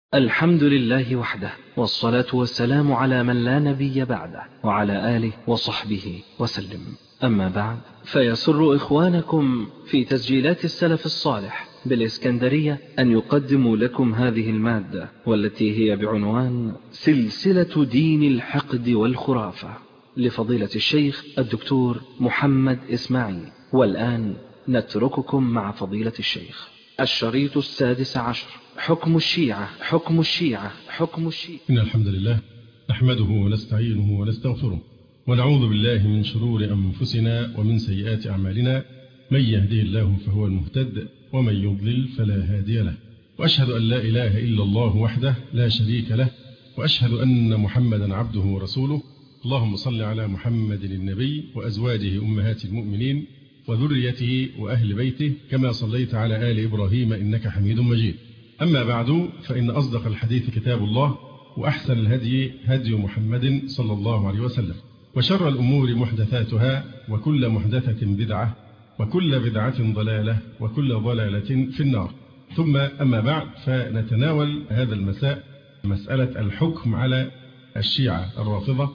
الحمد لله وحده، والصلاة والسلام على من لا نبي بعده، وعلى آله وصحبه وسلم. أما بعد، فيسر إخوانكم في تسجيلات السلف الصالح بالإسكندرية أن يقدموا لكم هذه المادة، والتي هي بعنوان سلسلة دين الحقد والخرافة، لفضيلة الشيخ الدكتور محمد إسماعيل. والآن نترككم مع فضيلة الشيخ. الشريط 16. حكم الشيعة. حكم الشيعة. حكم الشيعة. إن الحمد لله نحمده ونستعينه ونستغفره، ونعوذ بالله من شرور أنفسنا ومن سيئات أعمالنا. من يهديه الله فهو المهتد، ومن يضلل فلا هادي له. وأشهد أن لا إله إلا الله وحده لا شريك له، وأشهد أن محمدا عبده ورسوله. اللهم صل على محمد النبي وأزواجه أمهات المؤمنين وذريته وأهل بيته، كما صليت على آل إبراهيم إنك حميد مجيد. أما بعد، فإن أصدق الحديث كتاب الله، وأحسن الهدي هدي محمد صلى الله عليه وسلم، وشر الأمور محدثاتها، وكل محدثة بدعة، وكل بدعة ضلالة، وكل ضلالة في النار. ثم أما بعد، فنتناول هذا المساء مسألة الحكم على الشيعة الرافضة،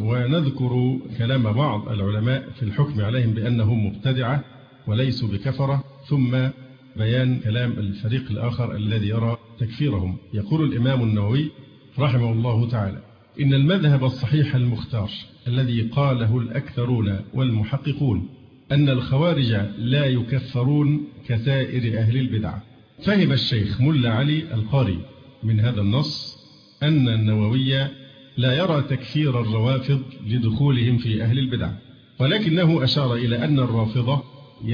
ونذكر كلام بعض العلماء في الحكم عليهم بأنهم مبتدعة وليسوا بكفرة، ثم بيان كلام الفريق الآخر الذي يرى تكفيرهم. يقول الإمام النووي رحمه الله تعالى: إن المذهب الصحيح المختار الذي قاله الأكثرون والمحققون أن الخوارج لا يكفرون كسائر أهل البدع. فهم الشيخ ملا علي القاري من هذا النص أن النووي لا يرى تكفير الروافض لدخولهم في أهل البدع، ولكنه أشار إلى أن الرافضة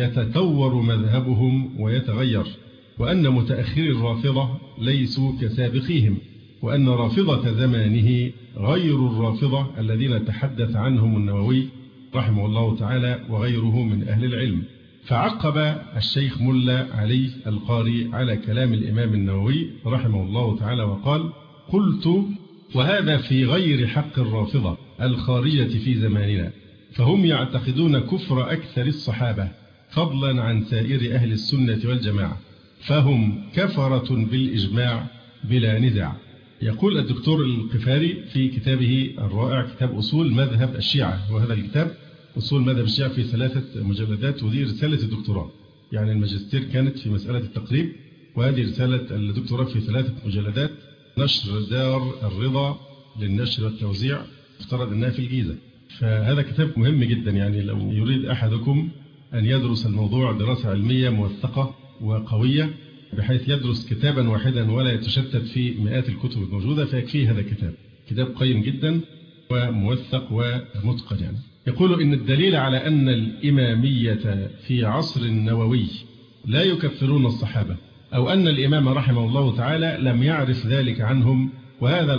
يتطور مذهبهم ويتغير، وأن متأخري الرافضة ليسوا كسابقيهم، وأن رافضة زمانه غير الرافضة الذين تحدث عنهم النووي رحمه الله تعالى وغيره من أهل العلم. فعقب الشيخ ملا علي القاري على كلام الإمام النووي رحمه الله تعالى وقال: قلت: وهذا في غير حق الرافضة الخارجة في زماننا، فهم يعتقدون كفر أكثر الصحابة فضلا عن سائر أهل السنة والجماعة، فهم كفرة بالإجماع بلا نزاع. يقول الدكتور القفاري في كتابه الرائع كتاب أصول مذهب الشيعة، وهذا الكتاب أصول مذهب الشيعة في 3 مجلدات، ودي رسالة الدكتوراه، يعني الماجستير كانت في مسألة التقريب، وهذه رسالة الدكتوراه في 3 مجلدات، نشر دار الرضا للنشر والتوزيع، افترض أنها في الجيزة. فهذا كتاب مهم جدا، يعني لو يريد أحدكم أن يدرس الموضوع دراسة علمية موثقة وقوية بحيث يدرس كتابا واحدا ولا يتشتت في مئات الكتب الموجودة، فيكفيه هذا الكتاب. كتاب قيم جدا وموثق ومتقن. يعني يقول إن الدليل على أن الإمامية في عصر النووي لا يكفرون الصحابة، أو أن الإمام رحمه الله تعالى لم يعرف ذلك عنهم، وهذا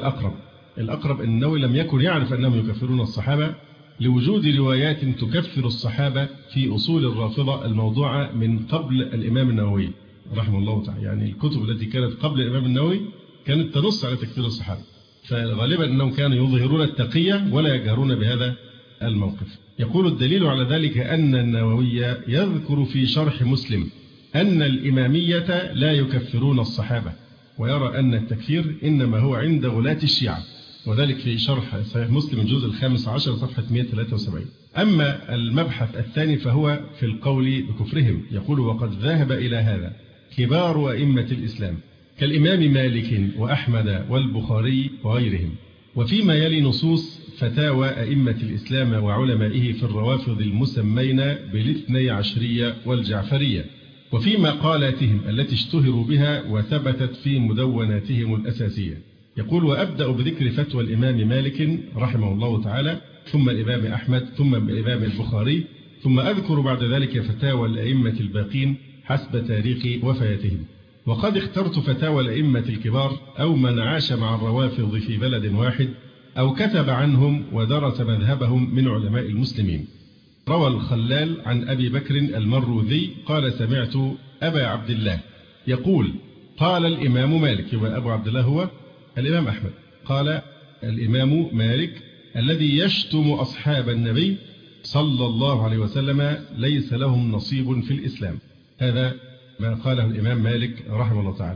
الأقرب أن النووي لم يكن يعرف أنهم يكفرون الصحابة، لوجود روايات تكفر الصحابة في أصول الرافضة الموضوعة من قبل الإمام النووي رحمه الله تعالى. يعني الكتب التي كانت قبل الإمام النووي كانت تنص على تكفير الصحابة، فغالبا أنهم كانوا يظهرون التقية ولا يجهرون بهذا الموقف. يقول الدليل على ذلك أن النووي يذكر في شرح مسلم أن الإمامية لا يكفرون الصحابة، ويرى أن التكفير إنما هو عند غلاة الشيعة، وذلك في شرح صحيح مسلم الجزء 15 صفحة 173. أما المبحث الثاني فهو في القول بكفرهم. يقول: وقد ذهب إلى هذا كبار أئمة الإسلام كالإمام مالك وأحمد والبخاري وغيرهم، وفيما يلي نصوص فتاوى أئمة الإسلام وعلمائه في الروافض المسمين بالاثني عشرية والجعفرية، وفي مقالاتهم التي اشتهروا بها وثبتت في مدوناتهم الأساسية. يقول: وأبدأ بذكر فتوى الإمام مالك رحمه الله تعالى، ثم الإمام أحمد، ثم الإمام البخاري، ثم أذكر بعد ذلك فتاوى الأئمة الباقين حسب تاريخ وفاتهم. وقد اخترت فتاوى الأئمة الكبار أو من عاش مع الروافض في بلد واحد أو كتب عنهم ودرس مذهبهم من علماء المسلمين. روى الخلال عن أبي بكر المروذي قال: سمعت أبا عبد الله يقول: قال الإمام مالك، يبقى أبو عبد الله هو الإمام أحمد، قال الإمام مالك: الذي يشتم أصحاب النبي صلى الله عليه وسلم ليس لهم نصيب في الإسلام. هذا ما قاله الإمام مالك رحمه الله تعالى.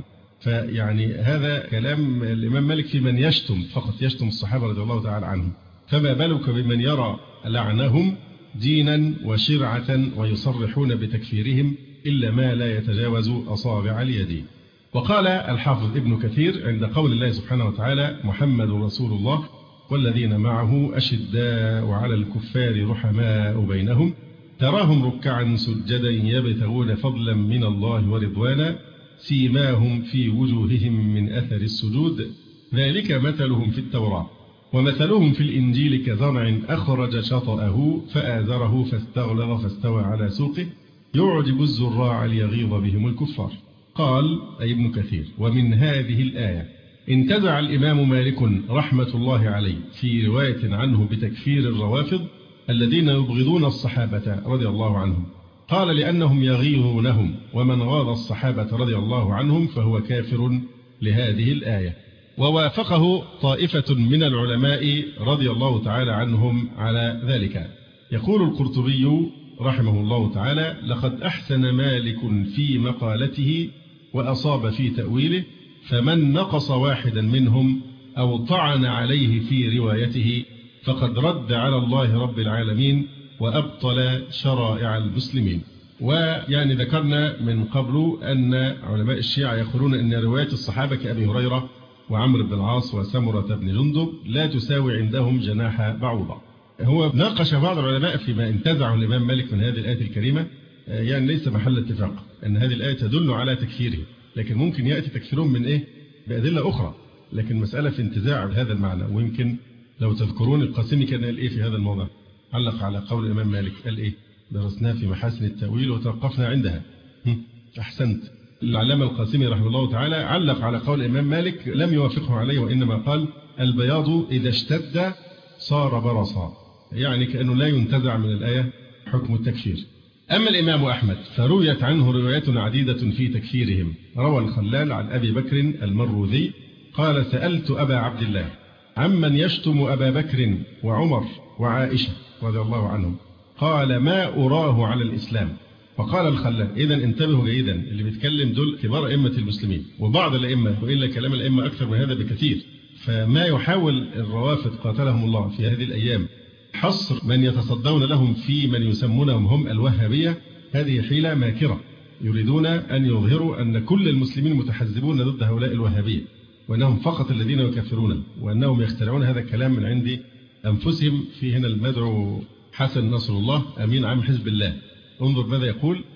فيعني هذا كلام الإمام مالك في من يشتم فقط، يشتم الصحابة رضي الله تعالى عنهم، فما بالك بمن يرى لعنهم دينا وشرعة ويصرحون بتكفيرهم إلا ما لا يتجاوز أصابع اليد. وقال الحافظ ابن كثير عند قول الله سبحانه وتعالى: محمد رسول الله والذين معه أشداء على الكفار رحماء بينهم تراهم ركعا سجدا يبتغون فضلا من الله ورضوانا سيماهم في وجوههم من أثر السجود ذلك مثلهم في التوراة ومثلهم في الإنجيل كزرع أخرج شطأه فآزره فاستغلظ فاستوى على سوقه يعجب الزراع ليغيظ بهم الكفار. قال أي ابن كثير: ومن هذه الآية انتزع الإمام مالك رحمة الله عليه في رواية عنه بتكفير الروافض الذين يبغضون الصحابة رضي الله عنهم، قال: لأنهم يغيظونهم، ومن غاض الصحابة رضي الله عنهم فهو كافر لهذه الآية. ووافقه طائفة من العلماء رضي الله تعالى عنهم على ذلك. يقول القرطبي رحمه الله تعالى: لقد أحسن مالك في مقالته وأصاب في تأويله، فمن نقص واحدا منهم أو طعن عليه في روايته فقد رد على الله رب العالمين وأبطل شرائع المسلمين. ويعني ذكرنا من قبل أن علماء الشيعة يقولون أن روايات الصحابة كأبي هريرة وعمرو بن العاص وسمرة بن جندب لا تساوي عندهم جناح بعوضة. هو ناقش بعض العلماء فيما انتزعه الإمام مالك من هذه الآية الكريمة، يعني ليس محل اتفاق أن هذه الآية تدل على تكفيره، لكن ممكن يأتي تكفيرهم من بأدلة أخرى، لكن مسألة في انتزاع هذا المعنى. ويمكن لو تذكرون القاسمي كان قال في هذا الموضوع، علق على قول الإمام مالك قال درسناه في محاسن التأويل وتوقفنا عندها. أحسنت. العلامة القاسمي رحمه الله تعالى علق على قول الإمام مالك لم يوافقه عليه، وإنما قال: البياض إذا اشتد صار برصا، يعني كأنه لا ينتزع من الآية حكم التكفير. أما الإمام أحمد فرويت عنه روايات عديدة في تكفيرهم. روى الخلال عن أبي بكر المروذي قال: سألت أبا عبد الله عمن يشتم أبا بكر وعمر وعائشة رضي الله عنهم، قال: ما أراه على الإسلام. فقال الخلال: إذن انتبهوا جيدا، اللي بيتكلم دول كبار أئمة المسلمين وبعض الأئمة، وإلا كلام الأئمة أكثر من هذا بكثير. فما يحاول الروافض قاتلهم الله في هذه الأيام حصر من يتصدون لهم في من يسمونهم هم الوهابية، هذه حيلة ماكرة، يريدون أن يظهروا أن كل المسلمين متحزبون ضد هؤلاء الوهابية، وأنهم فقط الذين يكفرون، وأنهم يخترعون هذا الكلام من عند أنفسهم. في هنا المدعو حسن نصر الله أمين عام حزب الله، انظر ماذا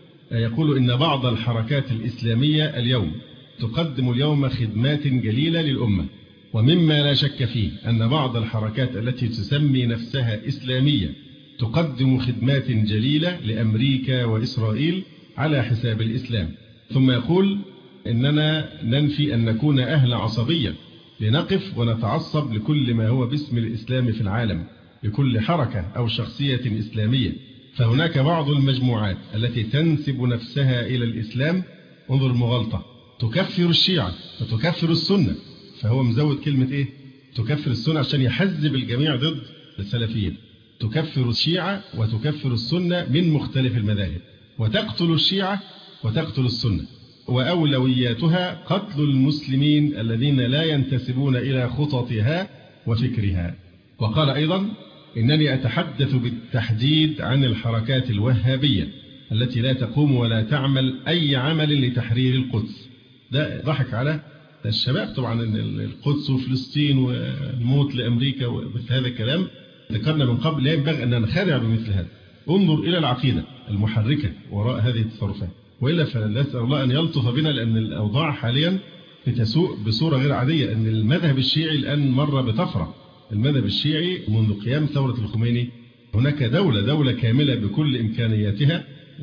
يقول: إن بعض الحركات الإسلامية اليوم تقدم اليوم خدمات جليلة للأمة، ومما لا شك فيه أن بعض الحركات التي تسمي نفسها إسلامية تقدم خدمات جليلة لأمريكا وإسرائيل على حساب الإسلام. ثم يقول: إننا ننفي أن نكون أهل عصبية لنقف ونتعصب لكل ما هو باسم الإسلام في العالم، لكل حركة أو شخصية إسلامية. فهناك بعض المجموعات التي تنسب نفسها إلى الإسلام، انظر المغالطة، تكفر الشيعة وتكفر السنة. فهو مزود كلمة تكفر السنة عشان يحزب الجميع ضد السلفيين. تكفر الشيعة وتكفر السنة من مختلف المذاهب، وتقتل الشيعة وتقتل السنة، وأولوياتها قتل المسلمين الذين لا ينتسبون إلى خططها وفكرها. وقال أيضا: إنني أتحدث بالتحديد عن الحركات الوهابية التي لا تقوم ولا تعمل أي عمل لتحرير القدس. ده ضحك على الشباب طبعا، أن القدس وفلسطين والموت لأمريكا ومثل هذا الكلام. ذكرنا من قبل لا ينبغي أن ننخدع بمثل هذا. انظر إلى العقيدة المحركة وراء هذه التصرفات، وإلا فنسأل الله أن يلطف بنا، لأن الأوضاع حاليا بتسوء بصورة غير عادية. أن المذهب الشيعي الآن مر بطفرة. المذهب الشيعي منذ قيام ثورة الخميني هناك دولة كاملة بكل إمكانياتها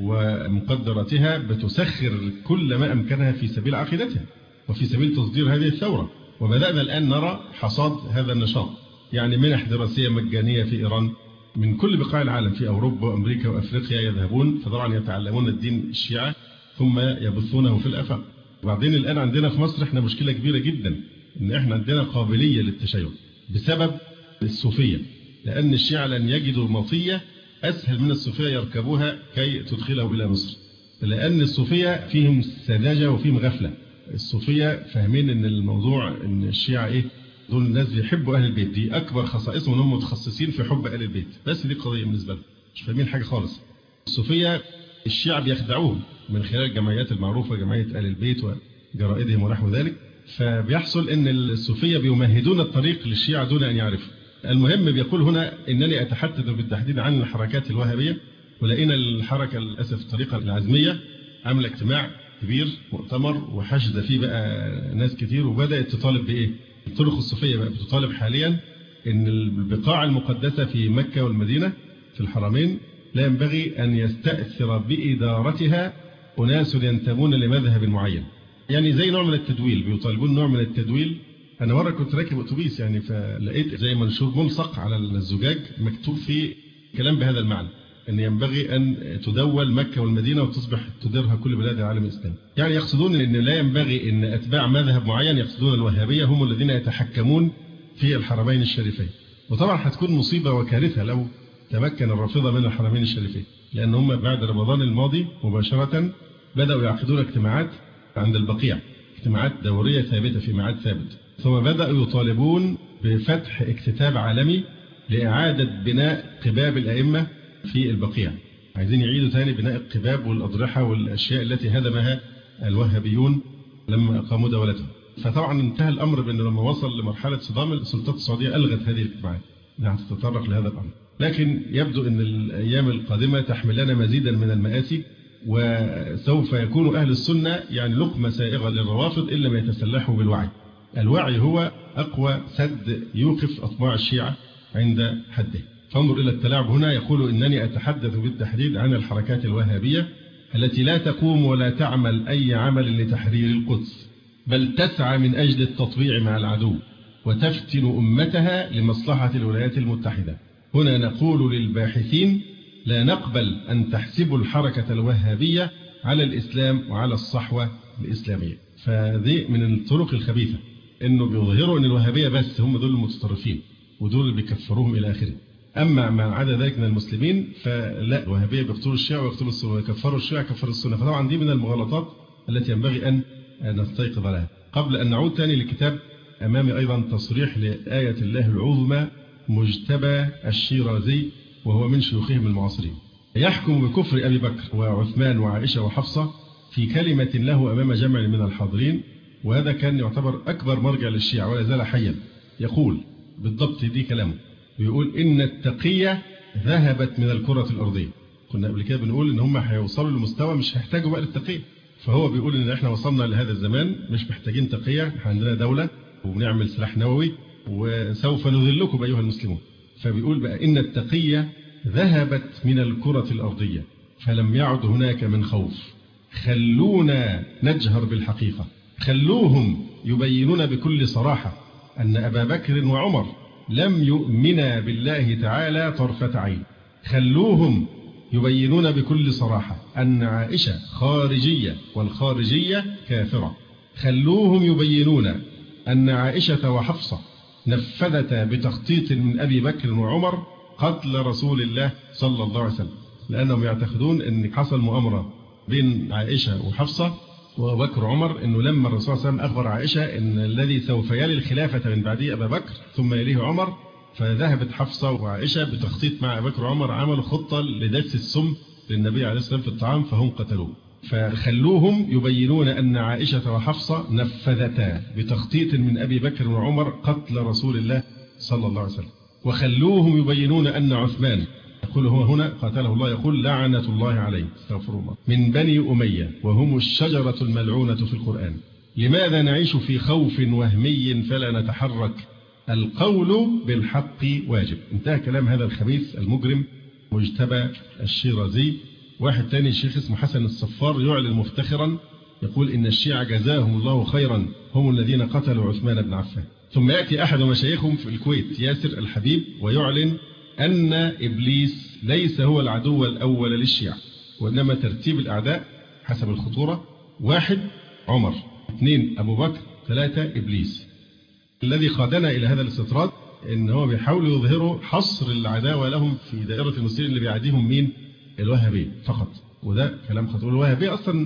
ومقدراتها بتسخر كل ما أمكنها في سبيل عقيدتها وفي سبيل تصدير هذه الثورة. وبدأنا الآن نرى حصاد هذا النشاط، يعني منح دراسية مجانية في إيران، من كل بقاع العالم في أوروبا وأمريكا وأفريقيا يذهبون، فطبعا يتعلمون الدين الشيعة ثم يبثونه في الآفاق. وبعدين الآن عندنا في مصر احنا مشكلة كبيرة جدا، إن احنا عندنا قابلية للتشيع بسبب الصوفية، لأن الشيعة لن يجدوا مطية أسهل من الصوفية يركبوها كي تدخلهم إلى مصر، لأن الصوفية فيهم سذاجة وفيهم غفلة، الصوفية فاهمين ان الموضوع ان الشيعة ايه، دول الناس بيحبوا اهل البيت، دي اكبر خصائصهم انهم متخصصين في حب اهل البيت، بس دي قضية بالنسبة لهم مش فاهمين حاجة خالص. الصوفية الشيعة بيخدعوهم من خلال الجمعيات المعروفة، جمعية اهل البيت وجرائدهم ونحو ذلك، فبيحصل ان الصوفية بيمهدون الطريق للشيعة دون ان يعرفوا. المهم بيقول هنا انني اتحدث بالتحديد عن الحركات الوهابية، ولقينا الحركة للأسف الطريقة العزمية عاملة اجتماع كبير مؤتمر وحشد فيه بقى ناس كتير، وبدأت تطالب بإيه؟ الطرق الصوفية بقى بتطالب حاليا إن البقاع المقدسة في مكة والمدينة في الحرمين لا ينبغي أن يستأثر بإدارتها أناس ينتمون لمذهب معين، يعني زي نوع من التدويل، بيطالبون نوع من التدويل. أنا مرة كنت راكب أتوبيس يعني فلقيت زي منشور ملصق على الزجاج مكتوب فيه كلام بهذا المعنى، أن ينبغي أن تدول مكة والمدينة وتصبح تديرها كل بلاد العالم الإسلامي. يعني يقصدون أن لا ينبغي أن أتباع مذهب معين، يقصدون الوهابية هم الذين يتحكمون في الحرمين الشريفين. وطبعا هتكون مصيبة وكارثة لو تمكن الرافضة من الحرمين الشريفين، لأن هم بعد رمضان الماضي مباشرة بدأوا يعقدون اجتماعات عند البقيع، اجتماعات دورية ثابتة في ميعاد ثابت، ثم بدأوا يطالبون بفتح اكتتاب عالمي لإعادة بناء قباب الأئمة في البقيع. عايزين يعيدوا تاني بناء القباب والأضرحة والأشياء التي هدمها الوهابيون لما أقاموا دولتهم. فطبعا انتهى الأمر بأنه لما وصل لمرحلة صدام السلطات السعودية ألغت هذه الاجتماعات انها تتطرق لهذا الأمر. لكن يبدو أن الأيام القادمة تحمل لنا مزيدا من المآسي، وسوف يكون أهل السنة يعني لقمة سائغة للروافض إن لم يتسلحوا بالوعي. الوعي هو أقوى سد يوقف أطماع الشيعة عند حده. فانظر إلى التلاعب هنا، يقول إنني أتحدث بالتحديد عن الحركات الوهابية التي لا تقوم ولا تعمل أي عمل لتحرير القدس، بل تسعى من أجل التطبيع مع العدو وتفتن أمتها لمصلحة الولايات المتحدة. هنا نقول للباحثين لا نقبل أن تحسبوا الحركة الوهابية على الإسلام وعلى الصحوة الإسلامية. فذي من الطرق الخبيثة إنه بيظهروا أن الوهابية بس هم دول المتطرفين ودول اللي بيكفروهم إلى آخره، أما ما عدا ذلك من المسلمين فلا، الوهابية بيقتلوا الشيعة ويقتلوا السنة ويكفروا الشيعة كفروا السنة. فطبعا دي من المغالطات التي ينبغي أن نستيقظ لها. قبل أن نعود تاني للكتاب، أمامي أيضا تصريح لآية الله العظمى مجتبى الشيرازي وهو من شيوخهم المعاصرين، يحكم بكفر أبي بكر وعثمان وعائشة وحفصة في كلمة له أمام جمع من الحاضرين، وهذا كان يعتبر أكبر مرجع للشيعة ولا زال حيا. يقول بالضبط دي كلامه، بيقول إن التقية ذهبت من الكرة الأرضية. كنا قبل كده بنقول إن هم هيوصلوا لمستوى مش هيحتاجوا بقى للتقية، فهو بيقول إن إحنا وصلنا لهذا الزمان مش محتاجين تقية، إحنا عندنا دولة وبنعمل سلاح نووي وسوف نذلكم أيها المسلمون. فبيقول بقى إن التقية ذهبت من الكرة الأرضية فلم يعد هناك من خوف، خلونا نجهر بالحقيقة، خلوهم يبينون بكل صراحة أن أبا بكر وعمر لم يؤمنا بالله تعالى طرفة عين، خلوهم يبينون بكل صراحة أن عائشة خارجية والخارجية كافرة، خلوهم يبينون أن عائشة وحفصة نفذتا بتخطيط من أبي بكر وعمر قتل رسول الله صلى الله عليه وسلم، لأنهم يعتقدون أن حصل مؤامرة بين عائشة وحفصة وبكر وعمر، أنه لما الرسول صلى الله عليه وسلم أخبر عائشة أن الذي سوف يلي الخلافة من بعده أبا بكر ثم يليه عمر، فذهبت حفصة وعائشة بتخطيط مع أبا بكر وعمر عملوا خطة لدس السم للنبي عليه الصلاة والسلام في الطعام فهم قتلوه. فخلوهم يبينون أن عائشة وحفصة نفذتا بتخطيط من أبي بكر وعمر قتل رسول الله صلى الله عليه وسلم، وخلوهم يبينون أن عثمان، يقول هو هنا قاتله الله، يقول لعنة الله عليه استغفر الله، من بني أمية وهم الشجرة الملعونة في القرآن، لماذا نعيش في خوف وهمي فلا نتحرك، القول بالحق واجب. انتهى كلام هذا الخبيث المجرم مجتبى الشيرازي. واحد تاني الشيخ اسمه حسن الصفار يعلن مفتخرا يقول إن الشيعة جزاهم الله خيرا هم الذين قتلوا عثمان بن عفان. ثم يأتي أحد مشايخهم في الكويت ياسر الحبيب ويعلن أن إبليس ليس هو العدو الأول للشيعة، وإنما ترتيب الأعداء حسب الخطورة: 1 عمر، 2 أبو بكر، 3 إبليس. الذي قادنا إلى هذا الاستطراد إن هو بيحاولوا يظهروا حصر العداوة لهم في دائرة المسلمين اللي بيعاديهم مين؟ الوهابية فقط، وده كلام خطير. الوهابية أصلا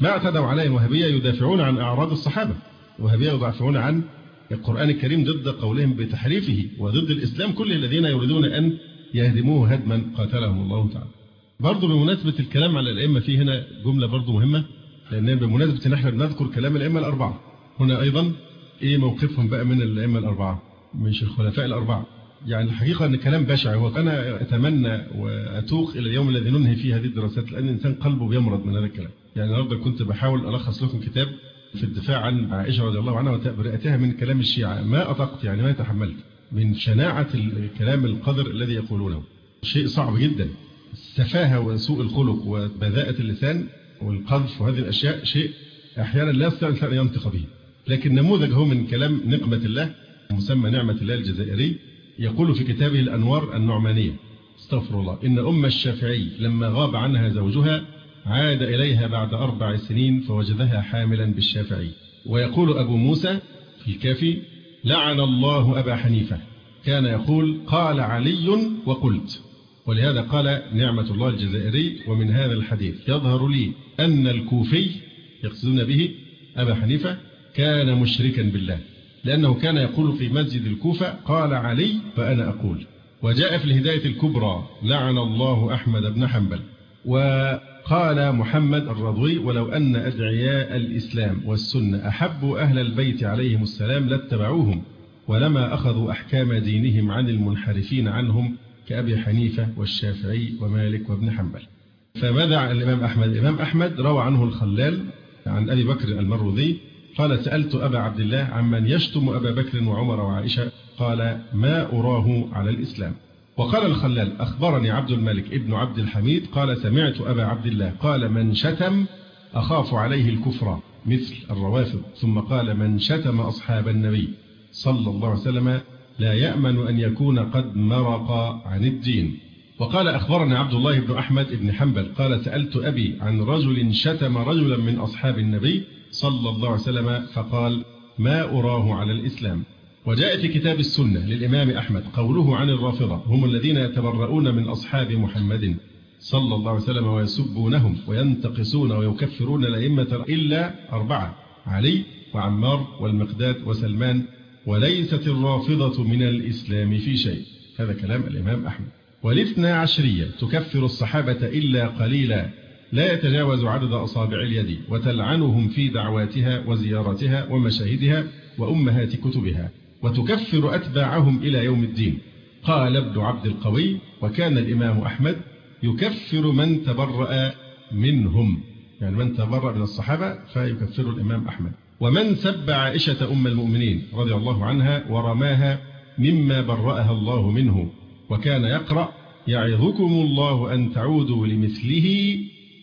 ما اعتدوا عليه الوهابية يدافعون عن أعراض الصحابة، الوهابية يدافعون عن القرآن الكريم ضد قولهم بتحريفه وضد الإسلام كل الذين يريدون أن يهدموه هدما قاتلهم الله تعالى. برضو بمناسبة الكلام على الأئمة في هنا جملة برضو مهمة، لأن بمناسبة أن احنا بنذكر كلام الأئمة الأربعة هنا أيضا إيه موقفهم بقى من الأئمة الأربعة مش الخلفاء الأربعة. يعني الحقيقة أن كلام بشع، وأنا أتمنى وأتوق إلى اليوم الذي ننهي فيه هذه الدراسات، لأن الإنسان قلبه بيمرض من هذا الكلام. يعني النهارده كنت بحاول ألخص لكم كتاب في الدفاع عن عائشة رضي الله عنها وتبرئتها من كلام الشيعة، ما أطقت يعني ما تحملت من شناعة الكلام القذر الذي يقولونه. شيء صعب جدا، السفاهة وسوء الخلق وبذاءة اللسان والقذف وهذه الأشياء شيء أحيانا لا يستطيع الإنسان أن ينطق به. لكن نموذج هو من كلام نقمة الله مسمى نعمة الله الجزائري، يقول في كتابه الأنوار النعمانية استغفر الله إن أم الشافعي لما غاب عنها زوجها عاد إليها بعد 4 سنين فوجدها حاملا بالشافعي. ويقول أبو موسى في الكافي لعن الله أبا حنيفة كان يقول قال علي وقلت. ولهذا قال نعمة الله الجزائري ومن هذا الحديث يظهر لي أن الكوفي يقصدون به أبا حنيفة كان مشركا بالله، لأنه كان يقول في مسجد الكوفة قال علي فأنا أقول. وجاء في الهداية الكبرى لعن الله أحمد بن حنبل. وقال محمد الرضوي ولو أن أدعياء الإسلام والسنة أحبوا أهل البيت عليهم السلام لاتبعوهم ولما أخذوا أحكام دينهم عن المنحرفين عنهم كأبي حنيفة والشافعي ومالك وابن حنبل. فماذا عن الإمام أحمد؟ الإمام أحمد روى عنه الخلال عن أبي بكر المروذي قال سألت أبا عبد الله عمن يشتم أبا بكر وعمر وعائشة قال ما أراه على الإسلام. وقال الخلال أخبرني عبد الملك ابن عبد الحميد قال سمعت أبا عبد الله قال من شتم أخاف عليه الكفر مثل الروافض. ثم قال من شتم أصحاب النبي صلى الله عليه وسلم لا يأمن أن يكون قد مرق عن الدين. وقال أخبرني عبد الله بن أحمد بن حنبل قال سألت أبي عن رجل شتم رجلا من أصحاب النبي صلى الله عليه وسلم فقال ما أراه على الإسلام. وجاء في كتاب السنة للإمام أحمد قوله عن الرافضة هم الذين يتبرؤون من أصحاب محمد صلى الله عليه وسلم ويسبونهم وينتقصون ويكفرون الأئمة إلا 4 علي وعمار والمقداد وسلمان وليست الرافضة من الإسلام في شيء. هذا كلام الإمام أحمد. والاثنى عشرية تكفر الصحابة إلا قليلا لا يتجاوز عدد أصابع اليد وتلعنهم في دعواتها وزيارتها ومشاهدها وأمهات كتبها وتكفر أتباعهم إلى يوم الدين. قال ابن عبد القوي وكان الإمام أحمد يكفر من تبرأ منهم، يعني من تبرأ من الصحابة فيكفر الإمام أحمد. ومن سب عائشة أم المؤمنين رضي الله عنها ورماها مما برأها الله منه وكان يقرأ يعظكم الله أن تعودوا لمثله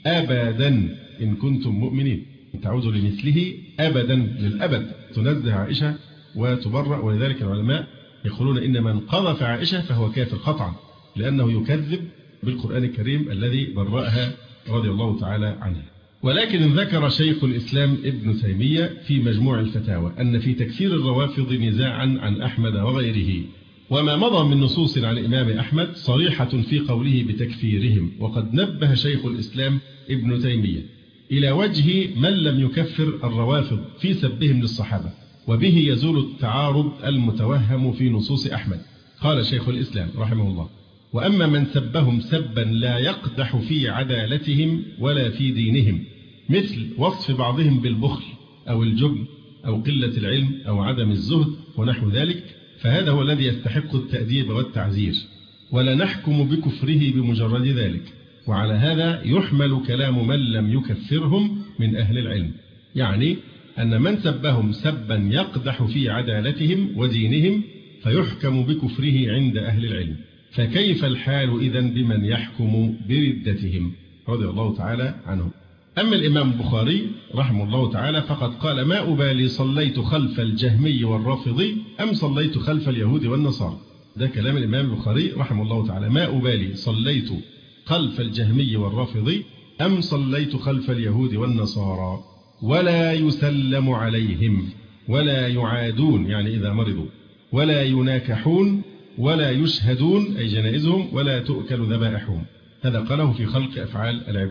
أبدا إن كنتم مؤمنين. تعودوا لمثله أبدا للأبد، تنزه عائشة وتبرأ. ولذلك العلماء يقولون إن من قذف عائشة فهو كافر قطعا لأنه يكذب بالقرآن الكريم الذي برأها رضي الله تعالى عنها. ولكن ذكر شيخ الإسلام ابن تيمية في مجموع الفتاوى أن في تكفير الروافض نزاعا عن أحمد وغيره، وما مضى من نصوص عن الإمام أحمد صريحة في قوله بتكفيرهم. وقد نبه شيخ الإسلام ابن تيمية إلى وجه من لم يكفر الروافض في سبهم للصحابة وبه يزول التعارض المتوهم في نصوص أحمد. قال شيخ الإسلام رحمه الله وأما من سبهم سبا لا يقدح في عدالتهم ولا في دينهم مثل وصف بعضهم بالبخل أو الجبن أو قلة العلم أو عدم الزهد ونحو ذلك فهذا هو الذي يستحق التأديب والتعزير ولا نحكم بكفره بمجرد ذلك. وعلى هذا يحمل كلام من لم يكفرهم من أهل العلم، يعني أن من سبهم سبا يقدح في عدالتهم ودينهم فيحكم بكفره عند أهل العلم. فكيف الحال إذن بمن يحكم بردتهم رضي الله تعالى عنهم. أما الإمام البخاري رحمه الله تعالى فقد قال ما أبالي صليت خلف الجهمي والرافضي أم صليت خلف اليهود والنصارى. ده كلام الإمام البخاري رحمه الله تعالى، ما أبالي صليت خلف الجهمي والرافضي أم صليت خلف اليهود والنصارى. ولا يسلم عليهم ولا يعادون يعني إذا مرضوا ولا يناكحون ولا يشهدون أي جنائزهم ولا تؤكل ذبائحهم. هذا قاله في خلق أفعال العباد.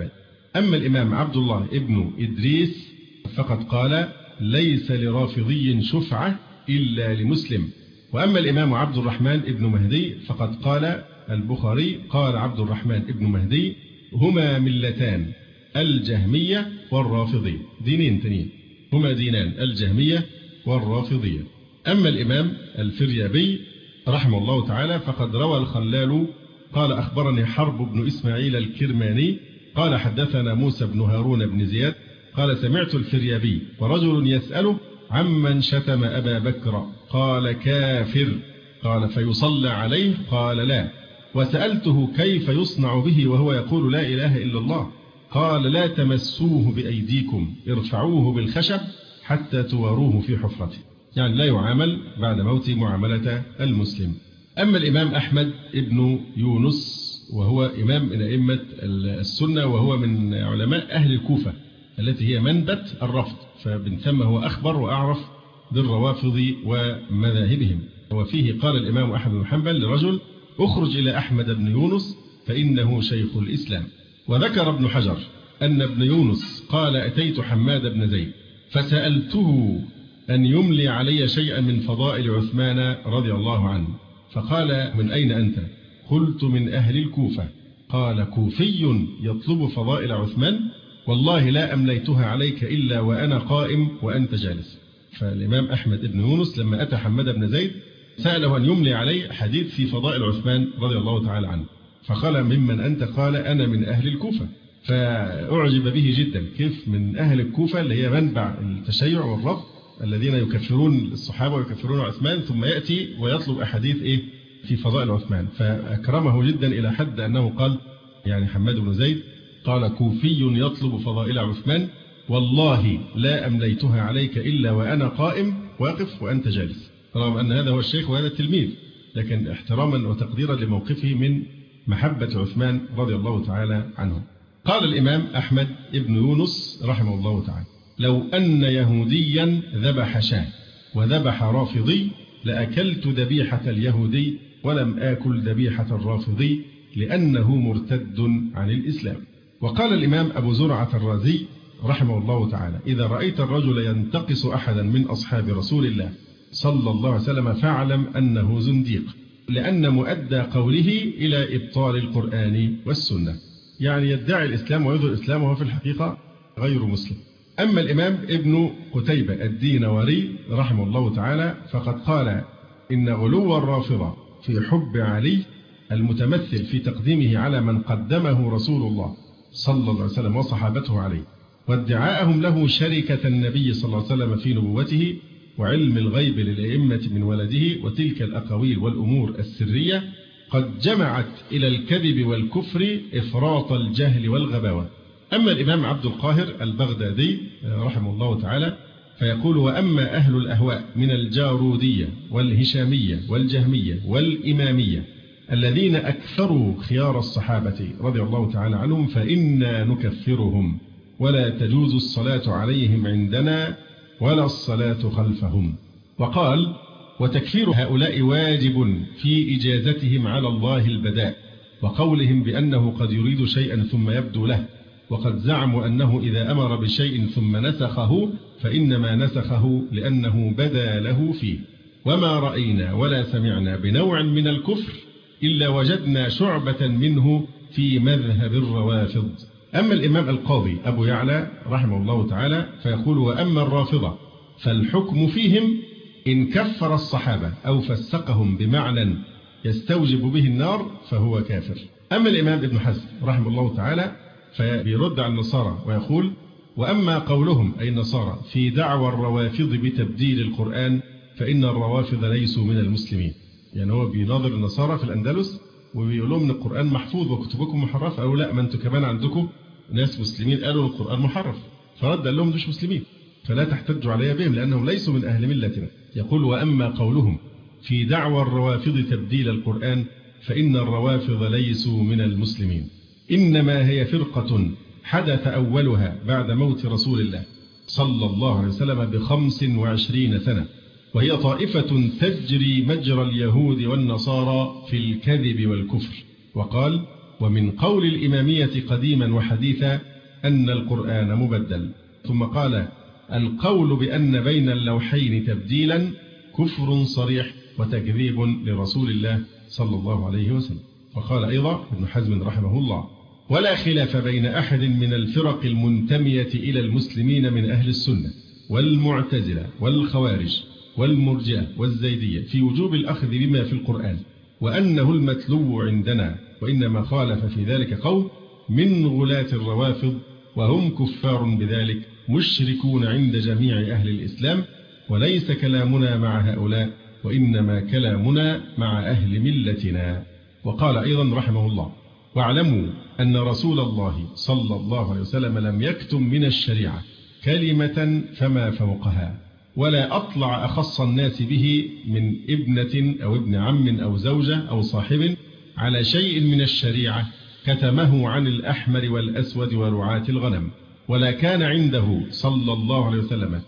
أما الإمام عبد الله ابن إدريس فقد قال ليس لرافضي شفعة إلا لمسلم. وأما الإمام عبد الرحمن ابن مهدي فقد قال البخاري قال عبد الرحمن ابن مهدي هما ملتان الجهمية والرافضية، دينين تانيين، هما دينان الجهمية والرافضية. أما الإمام الفريابي رحمه الله تعالى فقد روى الخلال قال أخبرني حرب بن إسماعيل الكرماني قال حدثنا موسى بن هارون بن زياد قال سمعت الفريابي ورجل يسأله عمن شتم أبا بكر قال كافر، قال فيصلى عليه قال لا، وسألته كيف يصنع به وهو يقول لا إله إلا الله، قال لا تمسوه بأيديكم ارفعوه بالخشب حتى تواروه في حفرته، يعني لا يعامل بعد موت معاملة المسلم. أما الإمام أحمد ابن يونس وهو إمام من أئمة السنة وهو من علماء أهل الكوفة التي هي منبت الرفض، فمن ثم هو أخبر وأعرف بالروافض ومذاهبهم. وفيه قال الإمام أحمد بن حنبل لرجل أخرج إلى أحمد بن يونس فإنه شيخ الإسلام. وذكر ابن حجر أن ابن يونس قال أتيت حماد بن زيد فسألته أن يملي علي شيئا من فضائل عثمان رضي الله عنه، فقال من أين أنت؟ قلت من أهل الكوفة. قال كوفي يطلب فضائل عثمان؟ والله لا أمليتها عليك إلا وأنا قائم وأنت جالس. فالإمام أحمد بن يونس لما أتى حماد بن زيد سأله أن يملي عليه حديث في فضائل عثمان رضي الله تعالى عنه، فقال ممن أنت؟ قال أنا من أهل الكوفة. فأعجب به جدا، كيف من أهل الكوفة اللي هي منبع التشيع والرفض الذين يكفرون الصحابة ويكفرون عثمان، ثم يأتي ويطلب أحاديث في فضائل عثمان، فأكرمه جدا إلى حد أنه قال يعني حماد بن زيد قال كوفي يطلب فضائل عثمان والله لا أمليتها عليك إلا وأنا قائم واقف وأنت جالس، رغم أن هذا هو الشيخ وهذا التلميذ، لكن احتراما وتقديرا لموقفه من محبة عثمان رضي الله تعالى عنه. قال الإمام أحمد ابن يونس رحمه الله تعالى لو أن يهوديا ذبح شاة وذبح رافضي لأكلت ذبيحة اليهودي ولم آكل ذبيحة الرافضي لأنه مرتد عن الإسلام. وقال الإمام أبو زرعة الرازي رحمه الله تعالى إذا رأيت الرجل ينتقص أحدا من أصحاب رسول الله صلى الله عليه وسلم فاعلم أنه زنديق، لأن مؤدى قوله إلى إبطال القرآن والسنة، يعني يدعي الإسلام ويظهر الإسلام وهو في الحقيقة غير مسلم. أما الإمام ابن قتيبة الدينوري رحمه الله تعالى فقد قال إن غلو الرافضة في حب علي المتمثل في تقديمه على من قدمه رسول الله صلى الله عليه وسلم وصحابته عليه، وادعاءهم له شركة النبي صلى الله عليه وسلم في نبوته وعلم الغيب للأئمة من ولده وتلك الأقاويل والأمور السرية قد جمعت إلى الكذب والكفر إفراط الجهل والغباوة. أما الإمام عبد القاهر البغدادي رحمه الله تعالى فيقول وأما أهل الأهواء من الجارودية والهشامية والجهمية والإمامية الذين أكثروا خيار الصحابة رضي الله تعالى عنهم فإنا نكفرهم ولا تجوز الصلاة عليهم عندنا ولا الصلاة خلفهم. وقال وتكفير هؤلاء واجب في إجازتهم على الله البداء وقولهم بأنه قد يريد شيئا ثم يبدو له، وقد زعموا أنه إذا أمر بشيء ثم نسخه فإنما نسخه لأنه بدا له فيه، وما رأينا ولا سمعنا بنوع من الكفر إلا وجدنا شعبة منه في مذهب الروافض. أما الإمام القاضي أبو يعلى رحمه الله تعالى فيقول وأما الرافضة فالحكم فيهم إن كفر الصحابة أو فسقهم بمعنى يستوجب به النار فهو كافر. أما الإمام ابن حزم رحمه الله تعالى فبيرد على النصارى ويقول وأما قولهم أي النصارى في دعوى الروافض بتبديل القرآن فإن الروافض ليسوا من المسلمين، يعني هو بيناظر النصارى في الأندلس وبيقول لهم ان القرآن محفوظ وكتبكم محرفة، أو لا ما انتم كمان عندكم ناس مسلمين قالوا القرآن محرف، فرد قال لهم مش مسلمين فلا تحتجوا علي بهم لأنهم ليسوا من أهل ملتنا. يقول وأما قولهم في دعوى الروافض تبديل القرآن فإن الروافض ليسوا من المسلمين، إنما هي فرقة حدث أولها بعد موت رسول الله صلى الله عليه وسلم ب25 سنة، وهي طائفة تجري مجرى اليهود والنصارى في الكذب والكفر. وقال ومن قول الإمامية قديما وحديثا أن القرآن مبدل. ثم قال: القول بأن بين اللوحين تبديلا كفر صريح وتكذيب لرسول الله صلى الله عليه وسلم. وقال أيضا ابن حزم رحمه الله: ولا خلاف بين أحد من الفرق المنتمية إلى المسلمين من أهل السنة والمعتزلة والخوارج والمرجئة والزيدية في وجوب الأخذ بما في القرآن وأنه المتلو عندنا، وإنما خالف في ذلك قوم من غلاة الروافض وهم كفار بذلك مشركون عند جميع أهل الإسلام، وليس كلامنا مع هؤلاء وإنما كلامنا مع أهل ملتنا. وقال أيضا رحمه الله: واعلموا أن رسول الله صلى الله عليه وسلم لم يكتم من الشريعة كلمة فما فوقها، ولا أطلع أخص الناس به من ابنة أو ابن عم أو زوجة أو صاحب على شيء من الشريعة كتمه عن الأحمر والأسود ورعاة الغنم، ولا كان عنده صلى الله عليه وسلم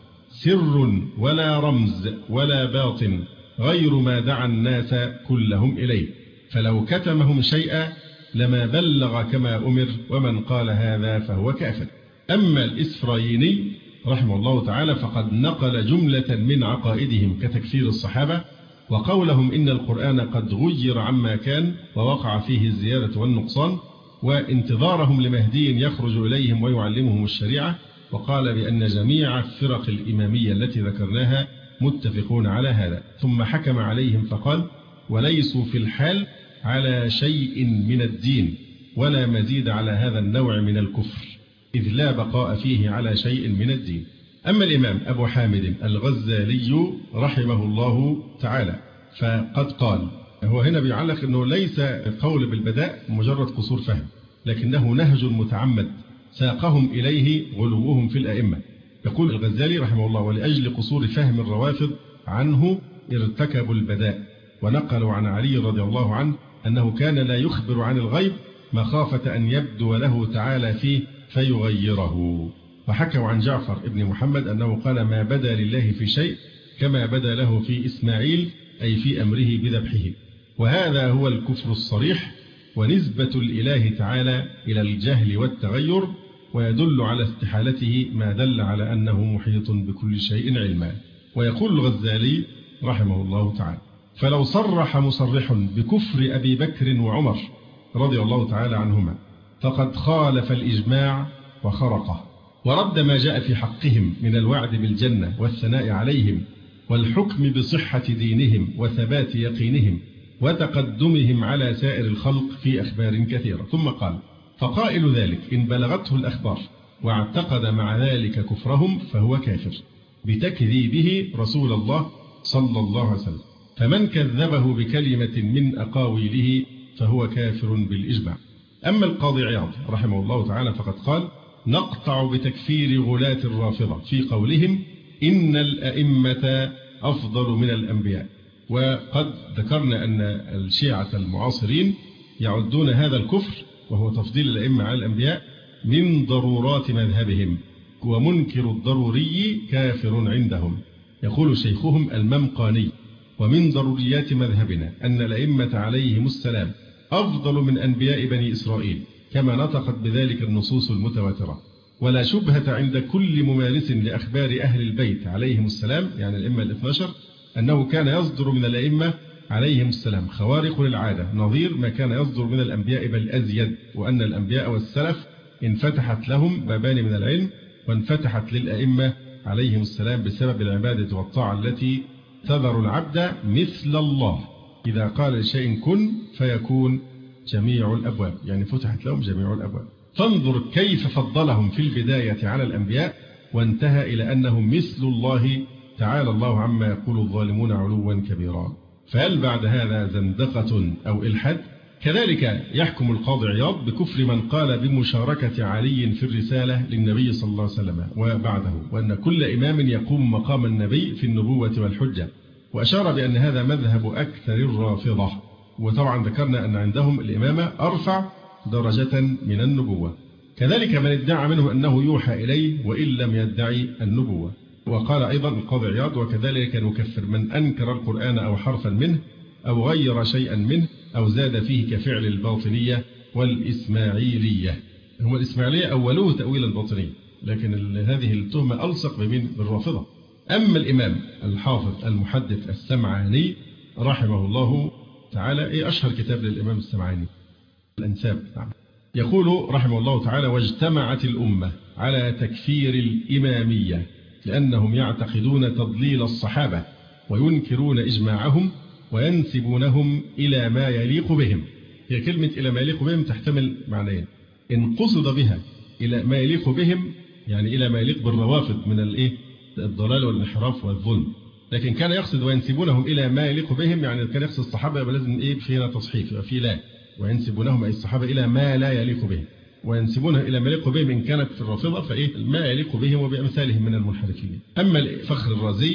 سر ولا رمز ولا باطن غير ما دعا الناس كلهم إليه، فلو كتمهم شيئا لما بلغ كما أمر، ومن قال هذا فهو كافر. أما الإسفرايني رحمه الله تعالى فقد نقل جملة من عقائدهم كتكفير الصحابة وقولهم إن القرآن قد غير عما كان ووقع فيه الزيادة والنقصان، وانتظارهم لمهدي يخرج إليهم ويعلمهم الشريعة، وقال بأن جميع الفرق الإمامية التي ذكرناها متفقون على هذا. ثم حكم عليهم فقال: وليسوا في الحال على شيء من الدين ولا مزيد على هذا النوع من الكفر، إذ لا بقاء فيه على شيء من الدين. أما الإمام أبو حامد الغزالي رحمه الله تعالى فقد قال، هو هنا بيعلق أنه ليس القول بالبداء مجرد قصور فهم، لكنه نهج متعمد ساقهم إليه غلوهم في الأئمة. يقول الغزالي رحمه الله: ولأجل قصور فهم الروافض عنه ارتكبوا البداء، ونقلوا عن علي رضي الله عنه أنه كان لا يخبر عن الغيب مخافة أن يبدو له تعالى فيه فيغيره. وحكوا عن جعفر ابن محمد أنه قال: ما بدا لله في شيء كما بدا له في إسماعيل، أي في أمره بذبحه. وهذا هو الكفر الصريح ونسبة الإله تعالى إلى الجهل والتغير، ويدل على استحالته ما دل على أنه محيط بكل شيء علما. ويقول الغزالي رحمه الله تعالى: فلو صرح مصرح بكفر أبي بكر وعمر رضي الله تعالى عنهما فقد خالف الإجماع وخرقه، ورد ما جاء في حقهم من الوعد بالجنة والثناء عليهم والحكم بصحة دينهم وثبات يقينهم وتقدمهم على سائر الخلق في أخبار كثيرة. ثم قال: فقائل ذلك إن بلغته الأخبار واعتقد مع ذلك كفرهم فهو كافر بتكذيبه رسول الله صلى الله عليه وسلم، فمن كذبه بكلمة من أقاويله فهو كافر بالإجماع. أما القاضي عياض رحمه الله تعالى فقد قال: نقطع بتكفير غلاة الرافضة في قولهم إن الأئمة أفضل من الأنبياء. وقد ذكرنا أن الشيعة المعاصرين يعدون هذا الكفر وهو تفضيل الأئمة على الأنبياء من ضرورات مذهبهم، ومنكر الضروري كافر عندهم. يقول شيخهم الممقاني: ومن ضروريات مذهبنا أن الأئمة عليهم السلام أفضل من أنبياء بني إسرائيل، كما نطقت بذلك النصوص المتواترة، ولا شبهة عند كل ممارس لأخبار أهل البيت عليهم السلام، يعني الأئمة الاثناشر، أنه كان يصدر من الأئمة عليهم السلام خوارق للعادة نظير ما كان يصدر من الأنبياء بل أزيد، وأن الأنبياء والسلف انفتحت لهم بابان من العلم، وانفتحت للأئمة عليهم السلام بسبب العبادة والطاعة التي تذر العبد مثل الله إذا قال لشيء كن فيكون جميع الأبواب، يعني فتحت لهم جميع الأبواب. فانظر كيف فضلهم في البداية على الأنبياء، وانتهى إلى أنهم مثل الله تعالى الله عما يقول الظالمون علوا كبيرا. فهل بعد هذا زندقة أو إلحاد؟ كذلك يحكم القاضي عياض بكفر من قال بمشاركة علي في الرسالة للنبي صلى الله عليه وسلم وبعده، وأن كل إمام يقوم مقام النبي في النبوة والحجة، وأشار بأن هذا مذهب أكثر الرافضة. وطبعا ذكرنا أن عندهم الإمامة أرفع درجة من النبوة. كذلك من ادعى منه أنه يوحى إليه وإن لم يدعي النبوة. وقال أيضا القاضي عياض: وكذلك نكفر من أنكر القرآن أو حرفا منه أو غير شيئا منه أو زاد فيه كفعل الباطنية والإسماعيلية. هم الإسماعيلية أولوه تأويلا باطنيا، لكن هذه التهمة ألصق بالرافضة. أما الإمام الحافظ المحدث السمعاني رحمه الله تعالى، أشهر كتاب للإمام السمعاني الأنساب، يقول رحمه الله تعالى: واجتمعت الأمة على تكفير الإمامية لأنهم يعتقدون تضليل الصحابة وينكرون إجماعهم وينسبونهم إلى ما يليق بهم. هي كلمة إلى ما يليق بهم تحتمل معنيين: إن قصد بها إلى ما يليق بهم يعني إلى ما يليق بالروافض من الضلال والانحراف والظلم، لكن كان يقصد وينسبونهم إلى ما يليق بهم يعني كان يقصد الصحابة، يبقى لازم فينا تصحيف، يبقى في لا، وينسبونهم أي الصحابة إلى ما لا يليق بهم، وينسبونهم إلى ما يليق بهم إن كانت في الرافضة ما يليق بهم وبأمثالهم من المنحرفين. أما الفخر الرازي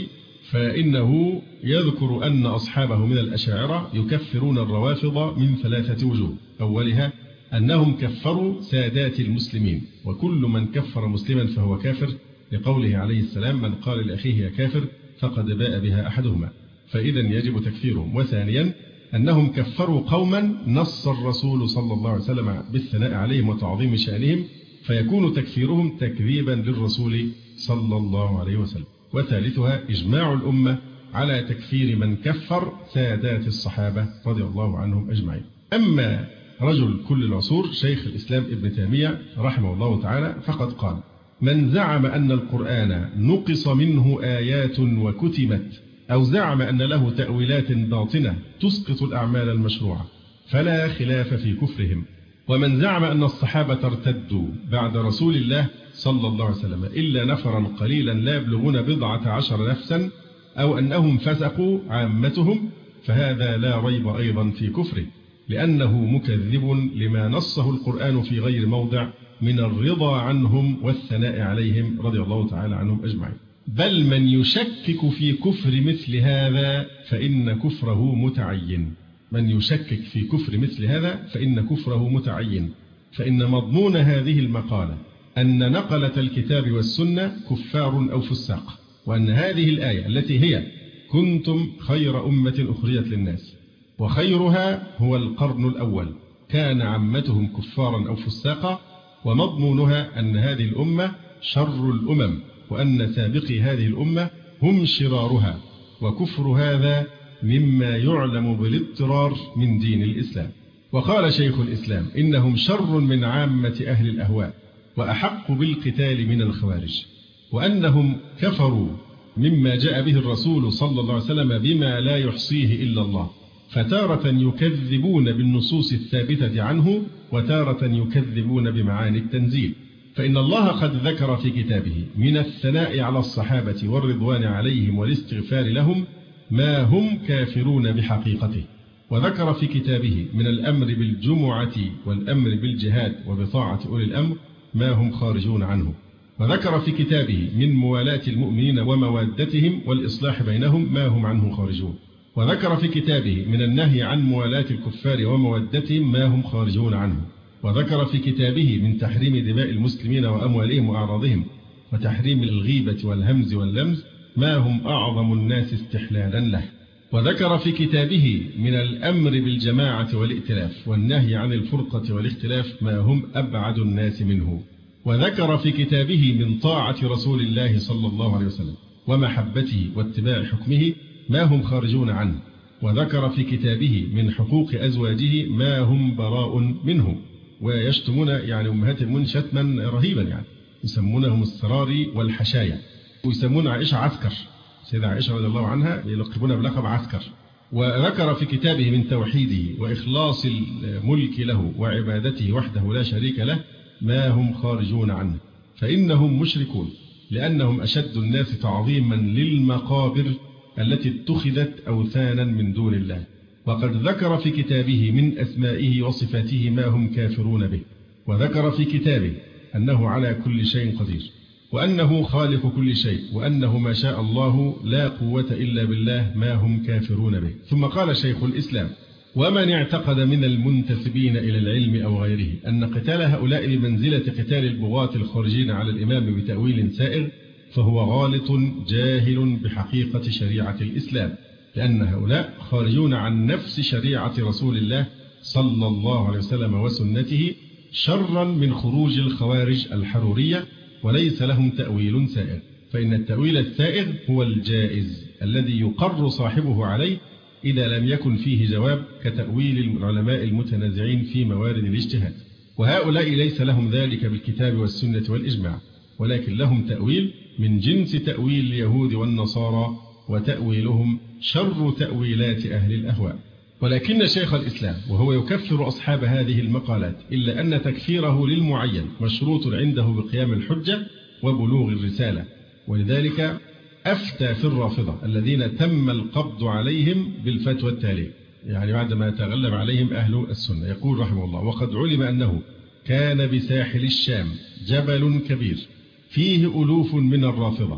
فإنه يذكر أن أصحابه من الأشاعرة يكفرون الروافض من 3 وجوه: أولها أنهم كفروا سادات المسلمين، وكل من كفر مسلما فهو كافر، لقوله عليه السلام: من قال لأخيه يا كافر فقد باء بها أحدهما، فإذا يجب تكفيرهم. وثانيا أنهم كفروا قوما نص الرسول صلى الله عليه وسلم بالثناء عليهم وتعظيم شأنهم، فيكون تكفيرهم تكذيبا للرسول صلى الله عليه وسلم. وثالثها إجماع الأمة على تكفير من كفر سادات الصحابة رضي الله عنهم أجمعين. أما رجل كل العصور شيخ الإسلام ابن تيمية رحمه الله تعالى فقد قال: من زعم أن القرآن نقص منه آيات وكتمت، أو زعم أن له تأويلات باطنة تسقط الأعمال المشروعة، فلا خلاف في كفرهم. ومن زعم أن الصحابة ارتدوا بعد رسول الله صلى الله عليه وسلم إلا نفرا قليلا لا يبلغون 12 نفسا، أو أنهم فسقوا عامتهم، فهذا لا ريب أيضا في كفره، لأنه مكذب لما نصه القرآن في غير موضع من الرضا عنهم والثناء عليهم رضي الله تعالى عنهم أجمعين. بل من يشكك في كفر مثل هذا فإن كفره متعين. من يشكك في كفر مثل هذا فإن كفره متعين، فإن مضمون هذه المقالة أن نقلة الكتاب والسنة كفار أو فساق، وأن هذه الآية التي هي كنتم خير أمة أخرجت للناس وخيرها هو القرن الأول كان عامتهم كفارا أو فساقا، ومضمونها أن هذه الأمة شر الأمم، وأن سابقي هذه الأمة هم شرارها، وكفر هذا مما يعلم بالاضطرار من دين الإسلام. وقال شيخ الإسلام: إنهم شر من عامة أهل الأهواء وأحق بالقتال من الخوارج، وأنهم كفروا مما جاء به الرسول صلى الله عليه وسلم بما لا يحصيه إلا الله، فتارة يكذبون بالنصوص الثابتة عنه، وتارة يكذبون بمعاني التنزيل. فإن الله قد ذكر في كتابه من الثناء على الصحابة والرضوان عليهم والاستغفار لهم ما هم كافرون بحقيقته، وذكر في كتابه من الأمر بالجمعة والأمر بالجهاد وبطاعة أولي الأمر ما هم خارجون عنه، وذكر في كتابه من موالاة المؤمنين وموادتهم والإصلاح بينهم ما هم عنه خارجون، وذكر في كتابه من النهي عن موالاة الكفار ومودتهم ما هم خارجون عنه، وذكر في كتابه من تحريم دماء المسلمين وأموالهم وأعراضهم وتحريم الغيبة والهمز واللمز ما هم أعظم الناس استحلالا له، وذكر في كتابه من الأمر بالجماعة والائتلاف والنهي عن الفرقة والاختلاف ما هم أبعد الناس منه، وذكر في كتابه من طاعة رسول الله صلى الله عليه وسلم ومحبته واتباع حكمه ما هم خارجون عنه، وذكر في كتابه من حقوق أزواجه ما هم براء منه، ويشتمون يعني أمهات المؤمنين شتما رهيبا، يسمونهم السراري والحشايا، ويسمون عائشة عسكر، سيدة عائشة رضي الله عنها يلقبون بلقب عسكر. وذكر في كتابه من توحيده وإخلاص الملك له وعبادته وحده لا شريك له ما هم خارجون عنه، فإنهم مشركون لأنهم أشد الناس تعظيما للمقابر التي اتخذت أوثانا من دون الله. وقد ذكر في كتابه من أسمائه وصفاته ما هم كافرون به، وذكر في كتابه أنه على كل شيء قدير، وأنه خالق كل شيء، وأنه ما شاء الله لا قوة إلا بالله ما هم كافرون به. ثم قال شيخ الإسلام: ومن اعتقد من المنتسبين إلى العلم أو غيره أن قتال هؤلاء بمنزلة قتال البغاة الخارجين على الإمام بتأويل سائر فهو غالط جاهل بحقيقة شريعة الإسلام، لأن هؤلاء خارجون عن نفس شريعة رسول الله صلى الله عليه وسلم وسنته، شرا من خروج الخوارج الحرورية، وليس لهم تأويل سائغ، فإن التأويل السائغ هو الجائز الذي يقر صاحبه عليه إذا لم يكن فيه جواب، كتأويل العلماء المتنازعين في موارد الاجتهاد، وهؤلاء ليس لهم ذلك بالكتاب والسنة والإجماع، ولكن لهم تأويل من جنس تأويل اليهود والنصارى، وتأويلهم شر تأويلات أهل الأهواء. ولكن شيخ الإسلام وهو يكفر أصحاب هذه المقالات، إلا أن تكفيره للمعين مشروط عنده بقيام الحجة وبلوغ الرسالة، ولذلك أفتى في الرافضة الذين تم القبض عليهم بالفتوى التالية، يعني بعدما يتغلب عليهم أهل السنة. يقول رحمه الله: وقد علم أنه كان بساحل الشام جبل كبير فيه ألوف من الرافضة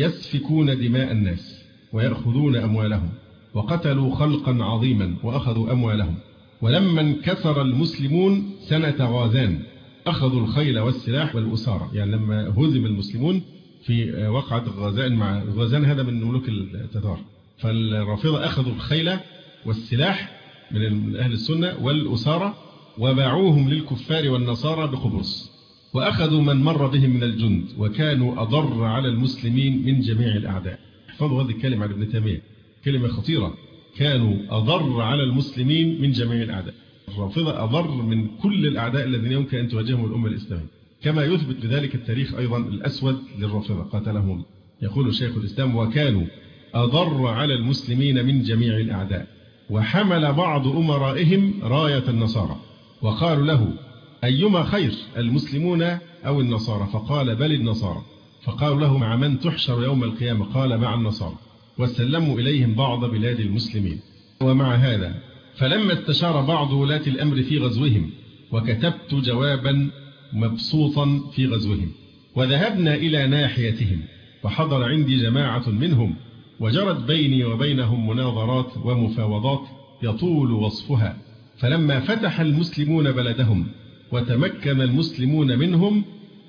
يسفكون دماء الناس ويأخذون أموالهم، وقتلوا خلقا عظيما وأخذوا أموالهم، ولما انكسر المسلمون سنة غازان أخذوا الخيل والسلاح والأسارة، يعني لما هزم المسلمون في وقعة غازان، مع غازان هذا من ملوك التتار، فالرافضة أخذوا الخيل والسلاح من أهل السنة والأسارة وباعوهم للكفار والنصارى بقبرص، وأخذوا من مر بهم من الجند، وكانوا أضر على المسلمين من جميع الأعداء. احفظوا هذه الكلمة عن ابن تيمية، كلمة خطيرة، كانوا أضر على المسلمين من جميع الأعداء. الرافضة أضر من كل الأعداء الذين يمكن أن تواجههم الأمة الإسلامية، كما يثبت بذلك التاريخ أيضا الأسود للرافضة قاتلهم. يقول شيخ الإسلام: وكانوا أضر على المسلمين من جميع الأعداء، وحمل بعض أمرائهم راية النصارى، وقالوا له: أيما خير، المسلمون أو النصارى؟ فقال: بل النصارى. فقالوا له: مع من تحشر يوم القيامة؟ قال: مع النصارى. وسلموا إليهم بعض بلاد المسلمين. ومع هذا فلما استشار بعض ولاة الأمر في غزوهم، وكتبت جوابا مبسوطا في غزوهم، وذهبنا إلى ناحيتهم، وحضر عندي جماعة منهم، وجرت بيني وبينهم مناظرات ومفاوضات يطول وصفها، فلما فتح المسلمون بلدهم وتمكن المسلمون منهم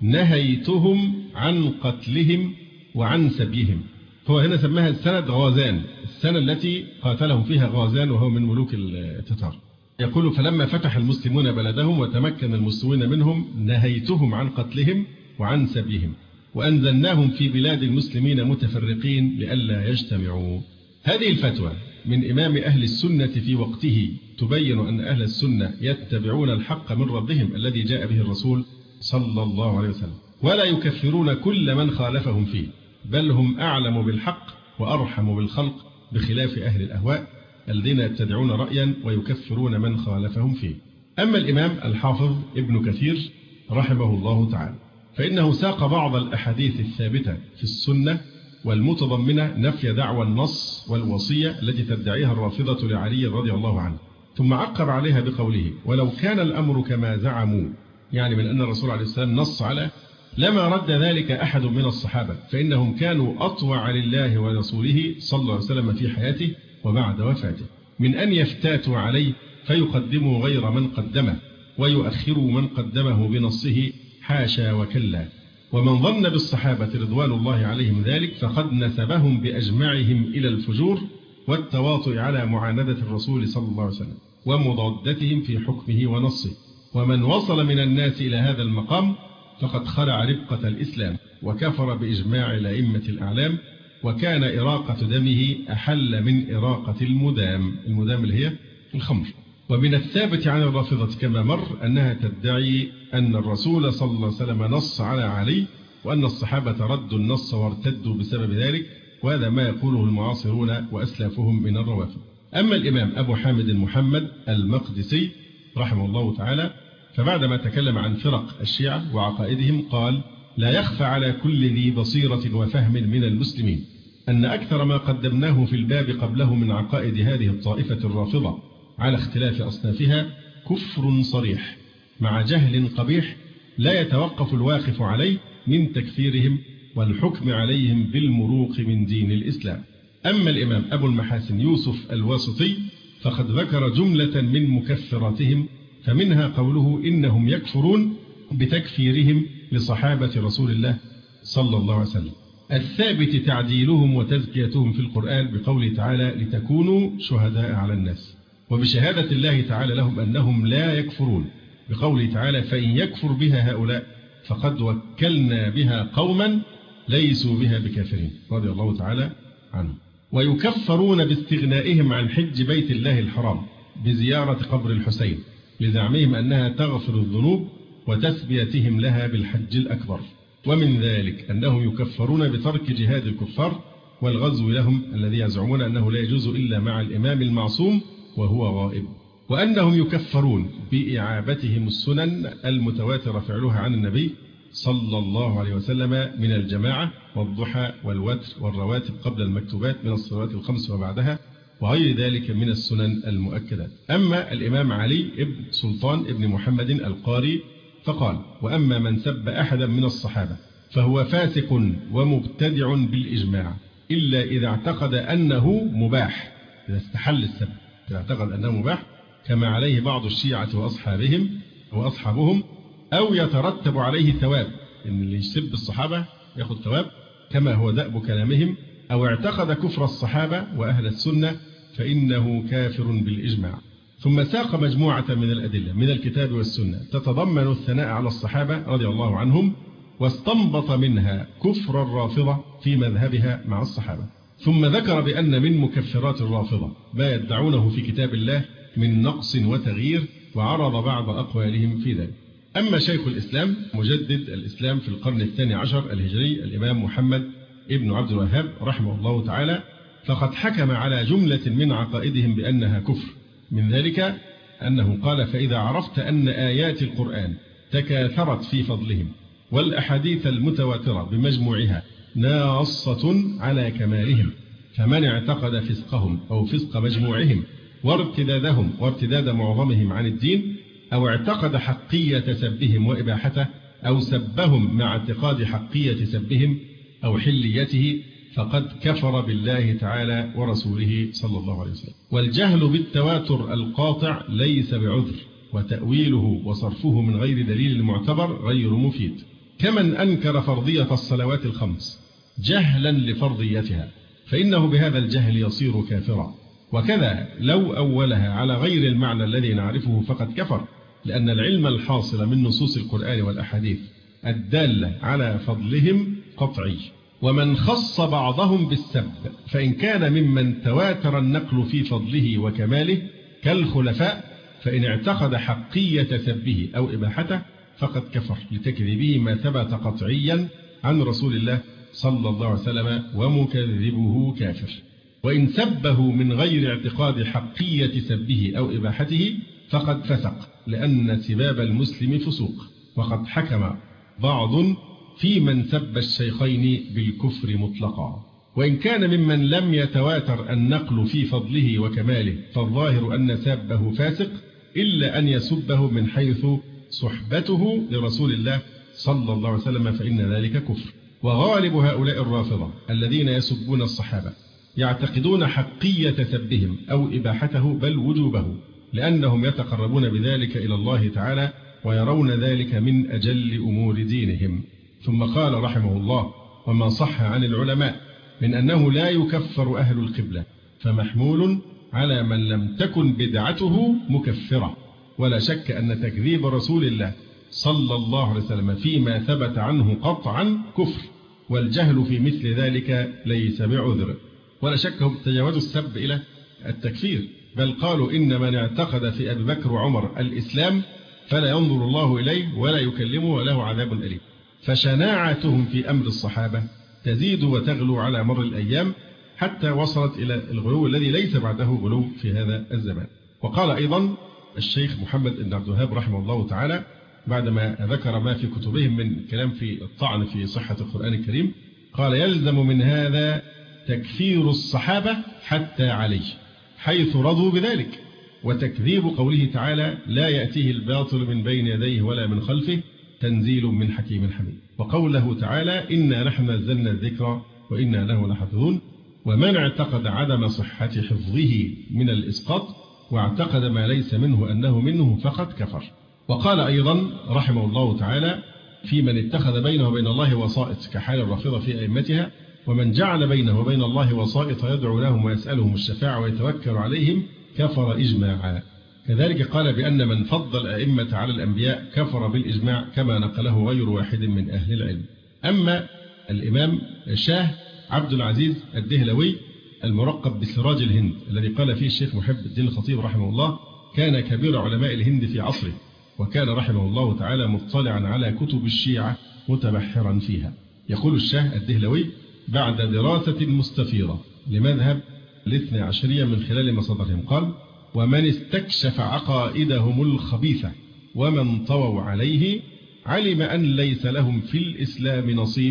نهيتهم عن قتلهم وعن سبيهم. هو هنا سماها السنة غازان، السنة التي قاتلهم فيها غازان وهو من ملوك التتار. يقول: فلما فتح المسلمون بلدهم وتمكن المسلمون منهم نهيتهم عن قتلهم وعن سبيهم، وأنزلناهم في بلاد المسلمين متفرقين لئلا يجتمعوا. هذه الفتوى من إمام أهل السنة في وقته تبين أن أهل السنة يتبعون الحق من ربهم الذي جاء به الرسول صلى الله عليه وسلم، ولا يكفرون كل من خالفهم فيه، بل هم أعلم بالحق وأرحم بالخلق، بخلاف أهل الأهواء الذين يتبعون رأيا ويكفرون من خالفهم فيه. أما الإمام الحافظ ابن كثير رحمه الله تعالى فإنه ساق بعض الأحاديث الثابتة في السنة والمتضمنة نفي دعوى النص والوصية التي تدعيها الرافضة لعلي رضي الله عنه، ثم عقب عليها بقوله: ولو كان الأمر كما زعموا، يعني من أن الرسول عليه السلام نص على، لما رد ذلك أحد من الصحابة، فإنهم كانوا أطوع لله ورسوله صلى الله عليه وسلم في حياته وبعد وفاته، من أن يفتاتوا عليه فيقدموا غير من قدمه ويؤخروا من قدمه بنصه، حاشا وكلا. ومن ظن بالصحابة رضوان الله عليهم ذلك فقد نسبهم بأجمعهم إلى الفجور والتواطؤ على معاندة الرسول صلى الله عليه وسلم ومضادتهم في حكمه ونصه. ومن وصل من الناس إلى هذا المقام فقد خلع ربقة الإسلام وكفر بإجماع الأئمة الأعلام، وكان إراقة دمه أحل من إراقة المدام اللي هي الخمر. ومن الثابت عن الرافضة كما مر أنها تدعي أن الرسول صلى الله عليه وسلم نص على علي، وأن الصحابة ردوا النص وارتدوا بسبب ذلك، وهذا ما يقوله المعاصرون وأسلافهم من الروافض. أما الإمام أبو حامد محمد المقدسي رحمه الله تعالى فبعدما تكلم عن فرق الشيعة وعقائدهم قال: لا يخفى على كل ذي بصيرة وفهم من المسلمين أن أكثر ما قدمناه في الباب قبله من عقائد هذه الطائفة الرافضة على اختلاف أصنافها كفر صريح مع جهل قبيح لا يتوقف الواقف عليه من تكفيرهم والحكم عليهم بالمروق من دين الإسلام. أما الإمام أبو المحاسن يوسف الواسطي فقد ذكر جملة من مكفراتهم، فمنها قوله: إنهم يكفرون بتكفيرهم لصحابة رسول الله صلى الله عليه وسلم، الثابت تعديلهم وتزكيتهم في القرآن بقوله تعالى: لتكونوا شهداء على الناس، وبشهادة الله تعالى لهم أنهم لا يكفرون، بقوله تعالى فإن يكفر بها هؤلاء فقد وكلنا بها قوما ليسوا بها بكافرين رضي الله تعالى عنهم. ويكفرون باستغنائهم عن حج بيت الله الحرام بزيارة قبر الحسين لزعمهم أنها تغفر الذنوب وتثبيتهم لها بالحج الأكبر. ومن ذلك أنهم يكفرون بترك جهاد الكفار والغزو لهم الذي يزعمون أنه لا يجوز إلا مع الإمام المعصوم وهو غائب. وأنهم يكفرون بإعابتهم السنن المتواتر فعلها عن النبي صلى الله عليه وسلم من الجماعة والضحى والوتر والرواتب قبل المكتوبات من الصلوات الخمس وبعدها وغير ذلك من السنن المؤكدات. أما الإمام علي ابن سلطان ابن محمد القاري فقال وأما من سب أحدا من الصحابة فهو فاسق ومبتدع بالإجماع إلا إذا اعتقد أنه مباح، إذا استحل السب إذا اعتقد أنه مباح كما عليه بعض الشيعة وأصحابهم أو يترتب عليه ثواب، إن اللي يسب الصحابة يأخذ ثواب كما هو دأب كلامهم، أو اعتقد كفر الصحابة وأهل السنة فإنه كافر بالإجماع. ثم ساق مجموعة من الأدلة من الكتاب والسنة تتضمن الثناء على الصحابة رضي الله عنهم، واستنبط منها كفر الرافضة في مذهبها مع الصحابة. ثم ذكر بأن من مكفرات الرافضة ما يدعونه في كتاب الله من نقص وتغيير، وعرض بعض أقوالهم في ذلك. أما شيخ الإسلام مجدد الإسلام في القرن الثاني عشر الهجري الإمام محمد ابن عبد الوهاب رحمه الله تعالى فقد حكم على جملة من عقائدهم بأنها كفر. من ذلك أنه قال فإذا عرفت أن آيات القرآن تكاثرت في فضلهم والأحاديث المتواترة بمجموعها ناصة على كمالهم، فمن اعتقد فسقهم أو فسق مجموعهم وارتدادهم وارتداد معظمهم عن الدين، أو اعتقد حقية سبهم وإباحته، أو سبهم مع اعتقاد حقية سبهم أو حليته، فقد كفر بالله تعالى ورسوله صلى الله عليه وسلم. والجهل بالتواتر القاطع ليس بعذر، وتأويله وصرفه من غير دليل معتبر غير مفيد. كمن أنكر فرضية الصلوات الخمس جهلا لفرضيتها فإنه بهذا الجهل يصير كافرا، وكذا لو أولها على غير المعنى الذي نعرفه فقد كفر، لأن العلم الحاصل من نصوص القرآن والأحاديث الدالة على فضلهم قطعي. ومن خص بعضهم بالسب فإن كان ممن تواتر النقل في فضله وكماله كالخلفاء، فإن اعتقد حقية سبه أو إباحته فقد كفر لتكذيبه ما ثبت قطعيا عن رسول الله صلى الله عليه وسلم، ومكذبه كافر. وإن سبه من غير اعتقاد حقية سبه أو إباحته فقد فسق، لأن سباب المسلم فسوق. وقد حكم بعض في من سب الشيخين بالكفر مطلقا. وإن كان ممن لم يتواتر النقل في فضله وكماله فالظاهر أن سابه فاسق، إلا أن يسبه من حيث صحبته لرسول الله صلى الله عليه وسلم فإن ذلك كفر. وغالب هؤلاء الرافضة الذين يسبون الصحابة يعتقدون حقية سبهم أو إباحته بل وجوبه، لأنهم يتقربون بذلك إلى الله تعالى ويرون ذلك من أجل أمور دينهم. ثم قال رحمه الله وما صح عن العلماء من أنه لا يكفر أهل القبلة فمحمول على من لم تكن بدعته مكفرة. ولا شك أن تكذيب رسول الله صلى الله عليه وسلم فيما ثبت عنه قطعا كفر، والجهل في مثل ذلك ليس بعذر. ولا شك هم تجاوزوا السب إلى التكفير، بل قالوا إن من اعتقد في أبي بكر وعمر الإسلام فلا ينظر الله إليه ولا يكلمه وله عذاب أليم. فشناعتهم في أمر الصحابة تزيد وتغلو على مر الأيام حتى وصلت إلى الغلو الذي ليس بعده غلو في هذا الزمان. وقال أيضا الشيخ محمد بن عبد الوهاب رحمه الله تعالى بعدما ذكر ما في كتبهم من كلام في الطعن في صحة القرآن الكريم، قال يلزم من هذا تكفير الصحابة حتى علي حيث رضوا بذلك، وتكذيب قوله تعالى لا يأتيه الباطل من بين يديه ولا من خلفه تنزيل من حكيم حميد، وقوله تعالى إنا نحن نزلنا الذكر وإنا له لحافظون. ومن اعتقد عدم صحة حفظه من الإسقاط واعتقد ما ليس منه أنه منه فقد كفر. وقال أيضا رحمه الله تعالى في من اتخذ بينه وبين الله وسائط كحال الرافضة في أئمتها، ومن جعل بينه وبين الله وسائط يدعو لهم ويسألهم الشفاعة ويتوكل عليهم كفر إجماعا، كذلك قال بأن من فضل الأئمة على الأنبياء كفر بالإجماع كما نقله غير واحد من أهل العلم. أما الإمام شاه عبد العزيز الدهلوي المرقب بسراج الهند الذي قال فيه الشيخ محب الدين الخطيب رحمه الله كان كبير علماء الهند في عصره، وكان رحمه الله تعالى مطلعا على كتب الشيعة متبحرا فيها. يقول الشاه الدهلوي بعد دراسة مستفيضة لمذهب الاثنى عشرية من خلال مصادرهم قال: ومن استكشف عقائدهم الخبيثة ومن طووا عليه علم أن ليس لهم في الإسلام نصيب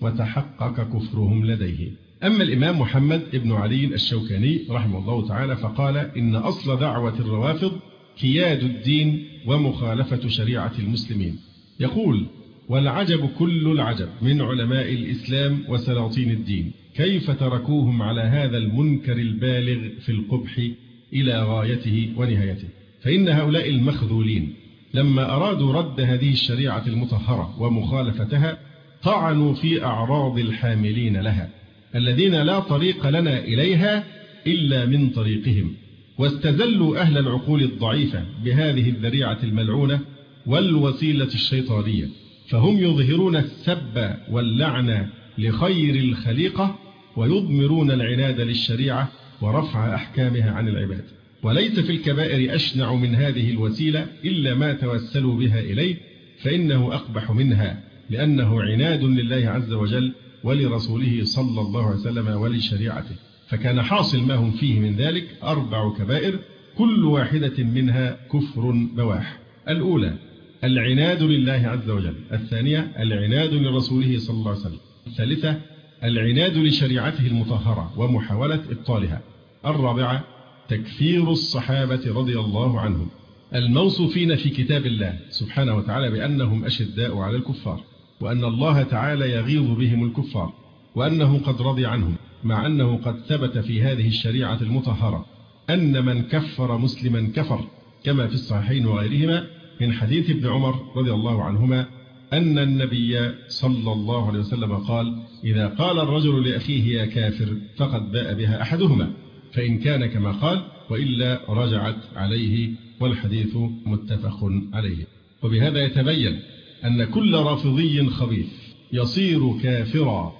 وتحقق كفرهم لديه. أما الإمام محمد ابن علي الشوكاني رحمه الله تعالى فقال إن أصل دعوة الروافض كياد الدين ومخالفة شريعة المسلمين. يقول: والعجب كل العجب من علماء الإسلام وسلاطين الدين كيف تركوهم على هذا المنكر البالغ في القبح إلى غايته ونهايته. فإن هؤلاء المخذولين لما أرادوا رد هذه الشريعة المطهرة ومخالفتها طعنوا في أعراض الحاملين لها الذين لا طريق لنا إليها إلا من طريقهم، واستزلوا أهل العقول الضعيفة بهذه الذريعة الملعونة والوسيلة الشيطانية، فهم يظهرون السب واللعنة لخير الخليقة ويضمرون العناد للشريعة ورفع أحكامها عن العباد. وليس في الكبائر أشنع من هذه الوسيلة إلا ما توسلوا بها إليه، فإنه أقبح منها لأنه عناد لله عز وجل ولرسوله صلى الله عليه وسلم ولشريعته. فكان حاصل ما هم فيه من ذلك 4 كبائر كل واحدة منها كفر بواح. الأولى العناد لله عز وجل، الثانية العناد لرسوله صلى الله عليه وسلم، الثالثة العناد لشريعته المطهرة ومحاولة إبطالها، الرابعة تكفير الصحابة رضي الله عنهم الموصوفين في كتاب الله سبحانه وتعالى بأنهم أشداء على الكفار، وأن الله تعالى يغيظ بهم الكفار، وأنه قد رضي عنهم، مع أنه قد ثبت في هذه الشريعة المطهرة أن من كفر مسلما كفر، كما في الصحيحين وغيرهما من حديث ابن عمر رضي الله عنهما أن النبي صلى الله عليه وسلم قال: إذا قال الرجل لأخيه يا كافر فقد باء بها أحدهما، فإن كان كما قال وإلا رجعت عليه، والحديث متفق عليه. وبهذا يتبين أن كل رافضي خبيث يصير كافرا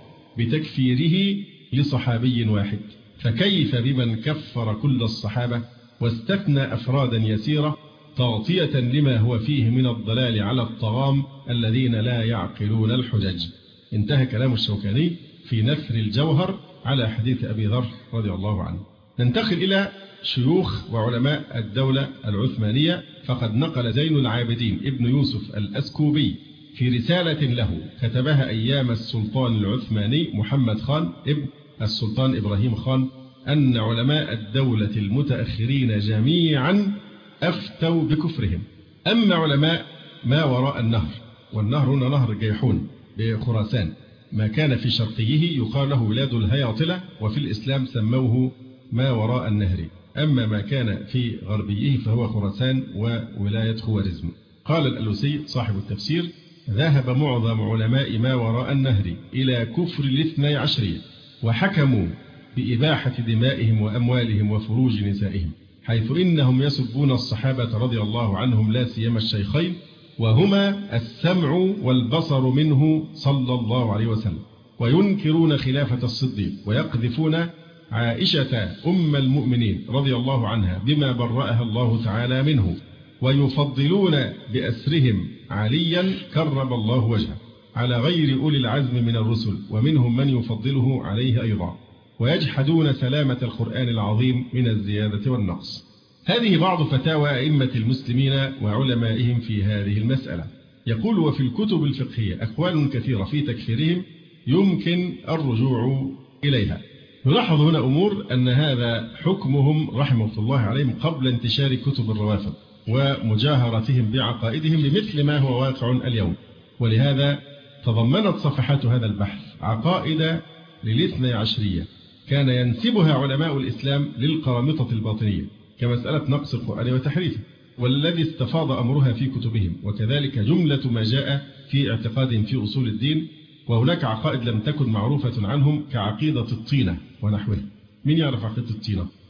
بتكفيره لصحابي واحد، فكيف بمن كفر كل الصحابة واستثنى أفرادا يسيرة تغطية لما هو فيه من الضلال على الطغام الذين لا يعقلون الحجج. انتهى كلام الشوكاني في نثر الجوهر على حديث أبي ذر رضي الله عنه. ننتقل إلى شيوخ وعلماء الدولة العثمانية. فقد نقل زين العابدين ابن يوسف الأسكوبي في رسالة له كتبها أيام السلطان العثماني محمد خان ابن السلطان إبراهيم خان أن علماء الدولة المتأخرين جميعا أفتوا بكفرهم. أما علماء ما وراء النهر، والنهر هنا نهر جيحون بخراسان، ما كان في شرقيه يقال له بلاد الهياطلة، وفي الإسلام سموه ما وراء النهر. أما ما كان في غربيه فهو خراسان وولاية خوارزم. قال الألوسي صاحب التفسير: ذهب معظم علماء ما وراء النهر إلى كفر الاثني عشرية، وحكموا بإباحة دمائهم وأموالهم وفروج نسائهم، حيث إنهم يسبون الصحابة رضي الله عنهم لا سيما الشيخين، وهما السمع والبصر منه صلى الله عليه وسلم، وينكرون خلافة الصديق، ويقذفون عائشة أم المؤمنين رضي الله عنها بما برأها الله تعالى منه، ويفضلون بأسرهم عليا كرم الله وجهه على غير أولي العزم من الرسل، ومنهم من يفضله عليه أيضا، ويجحدون سلامة القرآن العظيم من الزيادة والنقص. هذه بعض فتاوى أئمة المسلمين وعلمائهم في هذه المسألة. يقول: وفي الكتب الفقهية أقوال كثيرة في تكفيرهم يمكن الرجوع إليها. نلاحظ هنا أمور أن هذا حكمهم رحمة الله عليهم قبل انتشار كتب الروافض ومجاهرتهم بعقائدهم بمثل ما هو واقع اليوم. ولهذا تضمنت صفحات هذا البحث عقائد للاثني عشرية كان ينسبها علماء الإسلام للقرامطة الباطنية، كمسألة نقص القرآن وتحريفه، والذي استفاض أمرها في كتبهم، وكذلك جملة ما جاء في اعتقاد في أصول الدين. وهناك عقائد لم تكن معروفة عنهم كعقيدة الطينة ونحوها. من يعرف عقيدة الطينة؟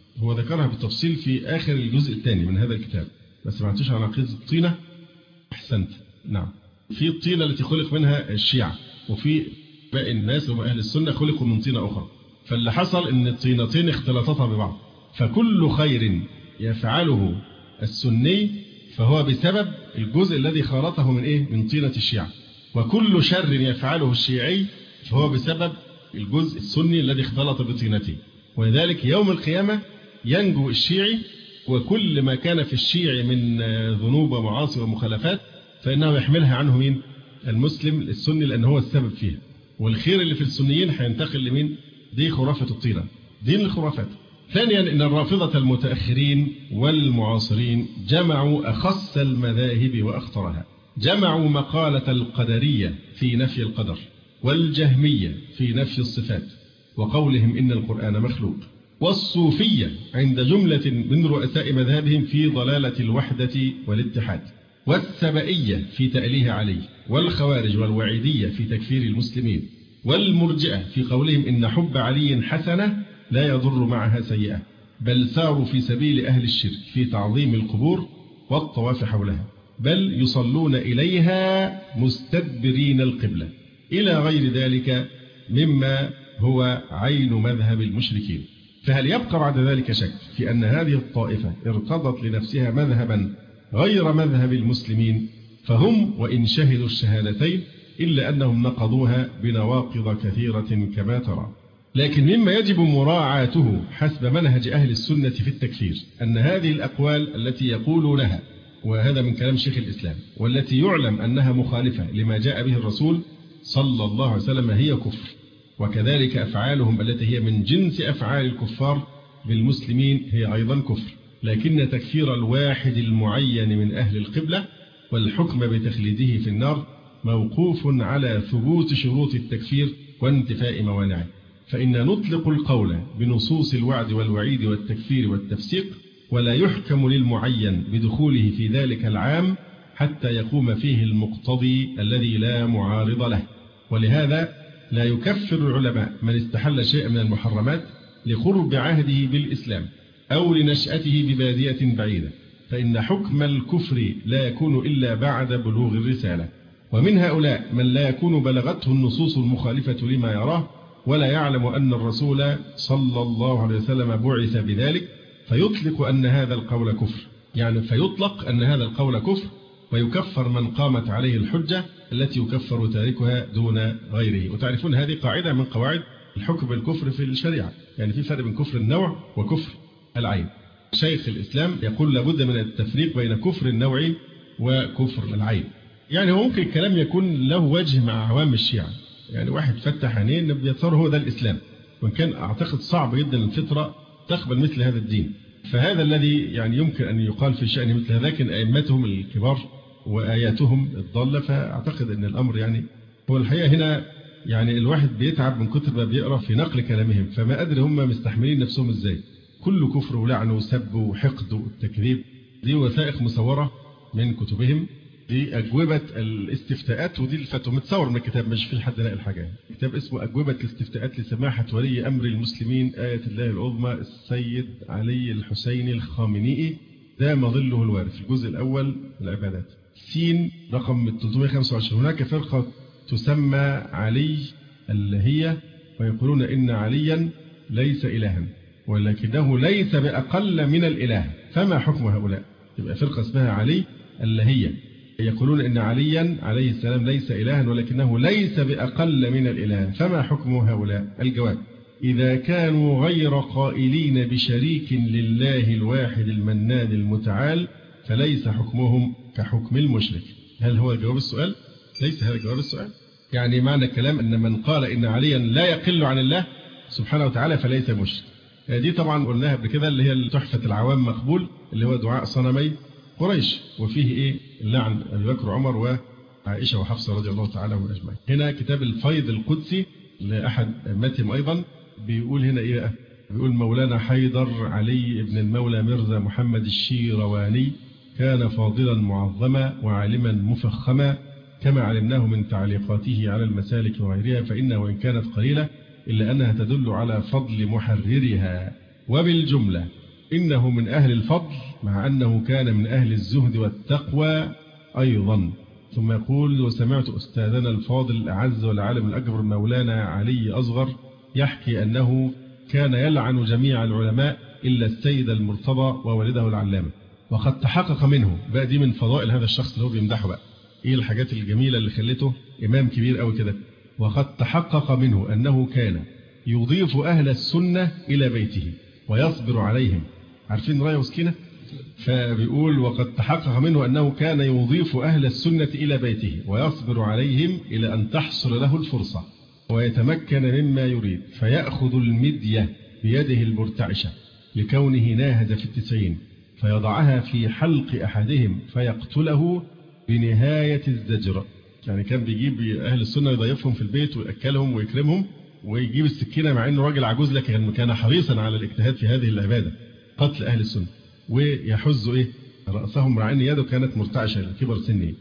هو ذكرها بالتفصيل في آخر الجزء الثاني من هذا الكتاب، بس ما عندوش عن عقيدة الطينة. أحسنت، نعم. في الطينة التي خلق منها الشيعة، وفي باقي الناس هم أهل السنة خلقوا من طينة أخرى. فاللي حصل إن الطينتين اختلطتا ببعض، فكل خير يفعله السني فهو بسبب الجزء الذي خالطه من طينة الشيعة، وكل شر يفعله الشيعي فهو بسبب الجزء السني الذي اختلط بطينته. ولذلك يوم القيامة ينجو الشيعي، وكل ما كان في الشيعي من ذنوب ومعاصي ومخالفات فإنه يحملها عنه المسلم السني، لأنه هو السبب فيها. والخير اللي في السنيين هينتقل لمين؟ دي خرافة الطينة، دي من الخرافات. ثانيا، إن الرافضة المتأخرين والمعاصرين جمعوا أخص المذاهب وأخطرها. جمعوا مقالة القدرية في نفي القدر، والجهمية في نفي الصفات وقولهم إن القرآن مخلوق، والصوفية عند جملة من رؤساء مذهبهم في ضلالة الوحدة والاتحاد، والسبئية في تأليه علي، والخوارج والوعيدية في تكفير المسلمين، والمرجئة في قولهم إن حب علي حسنة لا يضر معها سيئة، بل ساروا في سبيل أهل الشرك في تعظيم القبور والطواف حولها، بل يصلون إليها مستدبرين القبلة، إلى غير ذلك مما هو عين مذهب المشركين. فهل يبقى بعد ذلك شك في أن هذه الطائفة ارتضت لنفسها مذهبا غير مذهب المسلمين؟ فهم وإن شهدوا الشهادتين إلا أنهم نقضوها بنواقض كثيرة كما ترى. لكن مما يجب مراعاته حسب منهج أهل السنة في التكفير أن هذه الأقوال التي يقولونها، وهذا من كلام شيخ الإسلام، والتي يعلم أنها مخالفة لما جاء به الرسول صلى الله عليه وسلم، هي كفر. وكذلك أفعالهم التي هي من جنس أفعال الكفار بالمسلمين هي أيضا كفر. لكن تكفير الواحد المعين من أهل القبلة والحكم بتخليده في النار موقوف على ثبوت شروط التكفير وانتفاء موانعه. فإن نطلق القول بنصوص الوعد والوعيد والتكفير والتفسيق، ولا يحكم للمعين بدخوله في ذلك العام حتى يقوم فيه المقتضي الذي لا معارض له. ولهذا لا يكفر العلماء من استحل شيئا من المحرمات لقرب عهده بالإسلام أو لنشأته ببادية بعيدة، فإن حكم الكفر لا يكون إلا بعد بلوغ الرسالة. ومن هؤلاء من لا يكون بلغته النصوص المخالفة لما يراه، ولا يعلم أن الرسول صلى الله عليه وسلم بعث بذلك، فيطلق أن هذا القول كفر، يعني فيطلق أن هذا القول كفر، ويكفر من قامت عليه الحجة التي يكفر تاركها دون غيره. وتعرفون هذه قاعدة من قواعد الحكم بالكفر في الشريعة، يعني في فرق بين كفر النوع وكفر العين. شيخ الإسلام يقول لابد من التفريق بين كفر النوع وكفر العين. يعني هو ممكن الكلام يكون له وجه مع عوام الشيعة، يعني واحد فتح عينين بيتصور هو ده الإسلام، وإن كان أعتقد صعب جدا الفطرة تقبل مثل هذا الدين. فهذا الذي يعني يمكن أن يقال في شأنه مثل هذا، لكن أئمتهم الكبار وآياتهم الضالة، فأعتقد أن الأمر يعني هو الحقيقة هنا يعني الواحد بيتعب من كتر ما بيقرأ في نقل كلامهم، فما أدري هم مستحملين نفسهم إزاي. كل كفر ولعن وسب وحقد والتكذيب دي وثائق مصورة من كتبهم، دي أجوبة الاستفتاءات، ودي الفتوى متصور من الكتاب، مش في حد لاقي الحاجة. كتاب اسمه أجوبة الاستفتاءات لسماحة ولي أمر المسلمين آية الله العظمى السيد علي الحسيني الخامنئي دام ظله الوارث، الجزء الأول العبادات، سين رقم 325. هناك فرقة تسمى علي اللهية، ويقولون إن عليا ليس إلها ولكنه ليس بأقل من الإله، فما حكم هؤلاء؟ تبقى فرقة اسمها علي اللهية، يقولون إن عليا عليه السلام ليس إلها ولكنه ليس بأقل من الإله، فما حكم هؤلاء؟ الجواب: إذا كانوا غير قائلين بشريك لله الواحد المنان المتعال فليس حكمهم كحكم المشرك. هل هو جواب السؤال؟ ليس هذا جواب السؤال. يعني معنى الكلام أن من قال إن عليا لا يقل عن الله سبحانه وتعالى فليس مشرك. دي طبعا قلناها قبل كده، اللي هي تحفة العوام مقبول، اللي هو دعاء صنمي قريش، وفيه اللعن أبي بكر وعمر وعائشة وحفصة رضي الله تعالى عنهم أجمعين. هنا كتاب الفيض القدسي لأحد أئمتهم أيضا بيقول هنا بقى؟ بيقول: مولانا حيدر علي بن المولى مرزا محمد الشيرواني كان فاضلا معظما وعالما مفخما كما علمناه من تعليقاته على المسالك وغيرها، فإنها وإن كانت قليلة إلا أنها تدل على فضل محررها. وبالجملة إنه من أهل الفضل مع أنه كان من أهل الزهد والتقوى أيضا. ثم يقول: وسمعت أستاذنا الفاضل الأعز والعالم الأكبر مولانا علي أصغر يحكي أنه كان يلعن جميع العلماء إلا السيد المرتضى ووالده العلامة، وقد تحقق منه بقى. دي من فضائل هذا الشخص اللي هو بيمدحه بقى، إيه الحاجات الجميلة اللي خلته إمام كبير أوي كده. وقد تحقق منه أنه كان يضيف أهل السنة إلى بيته ويصبر عليهم. عارفين رأي وسكينة؟ فبيقول: وقد تحقق منه أنه كان يضيف أهل السنة إلى بيته ويصبر عليهم إلى أن تحصل له الفرصة ويتمكن مما يريد، فيأخذ المدية بيده المرتعشة لكونه ناهز في 90 فيضعها في حلق أحدهم فيقتله بنهاية الزجر. يعني كان بيجيب أهل السنة يضيفهم في البيت ويأكلهم ويكرمهم، ويجيب السكينة مع أنه راجل عجوز لكن كان حريصا على الاجتهاد في هذه العبادة، قتل أهل السنة، ويحز رأسهم مع أن يده كانت مرتعشة لكبر سنه.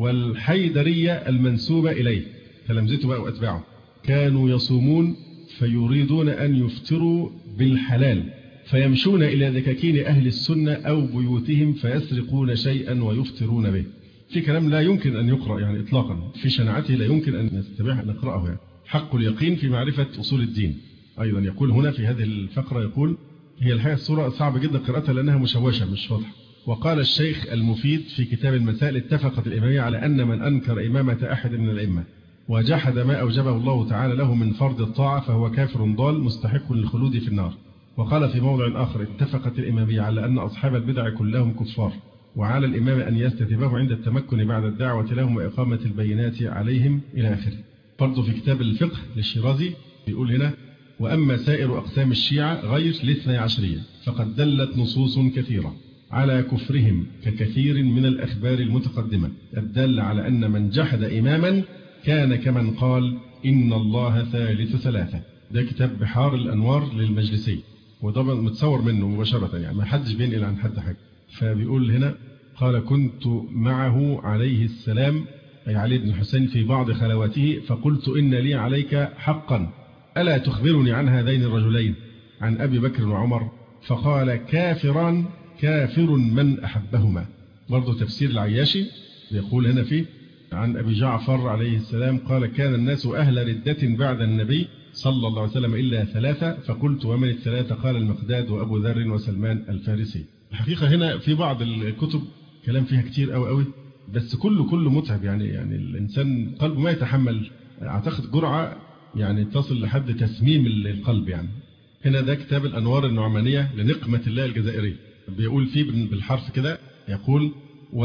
والحيدرية المنسوبة إليه تلامذته بقى وأتباعه كانوا يصومون فيريدون أن يفطروا بالحلال فيمشون إلى دكاكين أهل السنة أو بيوتهم فيسرقون شيئا ويفطرون به. في كلام لا يمكن أن يقرأ يعني إطلاقا، في شناعته لا يمكن أن نستبيح أن نقرأه يعني. حق اليقين في معرفة أصول الدين. أيضا يقول هنا في هذه الفقرة، يقول: هي الحقيقة الصورة صعبة جدا قراءتها لأنها مشوشة مش واضحة. وقال الشيخ المفيد في كتاب المسائل: اتفقت الإمامية على أن من أنكر إمامة أحد من الأئمة وجحد ما أوجبه الله تعالى له من فرض الطاعة فهو كافر ضال مستحق للخلود في النار. وقال في موضع آخر: اتفقت الإمامية على أن أصحاب البدع كلهم كفار، وعلى الإمام أن يستتبه عند التمكن بعد الدعوة لهم وإقامة البينات عليهم إلى آخره. برضو في كتاب الفقه للشيرازي بيقول هنا: وأما سائر أقسام الشيعة غير الاثني عشرية فقد دلت نصوص كثيرة على كفرهم ككثير من الأخبار المتقدمة الدالة على أن من جحد إماما كان كمن قال إن الله ثالث ثلاثة. ده كتاب بحار الأنوار للمجلسي، وده متصور منه مباشرة يعني ما حدش بينقل عن حد حاجة. فبيقول هنا: قال: كنت معه عليه السلام أي علي بن الحسين في بعض خلواته فقلت: إن لي عليك حقا ألا تخبرني عن هذين الرجلين عن أبي بكر وعمر؟ فقال: كافران كافر من أحبهما. برضو تفسير العياشي يقول هنا فيه عن أبي جعفر عليه السلام قال: كان الناس أهل ردة بعد النبي صلى الله عليه وسلم إلا ثلاثة فقلت: ومن الثلاثة؟ قال: المقداد وأبو ذر وسلمان الفارسي. الحقيقة هنا في بعض الكتب كلام فيها كتير أوي بس كله متعب يعني الإنسان قلبه ما يتحمل أعتقد جرعة يعني تصل لحد تسميم القلب يعني. هنا ده كتاب الأنوار النعمانية لنقمة الله الجزائري بيقول فيه بالحرف كده، يقول: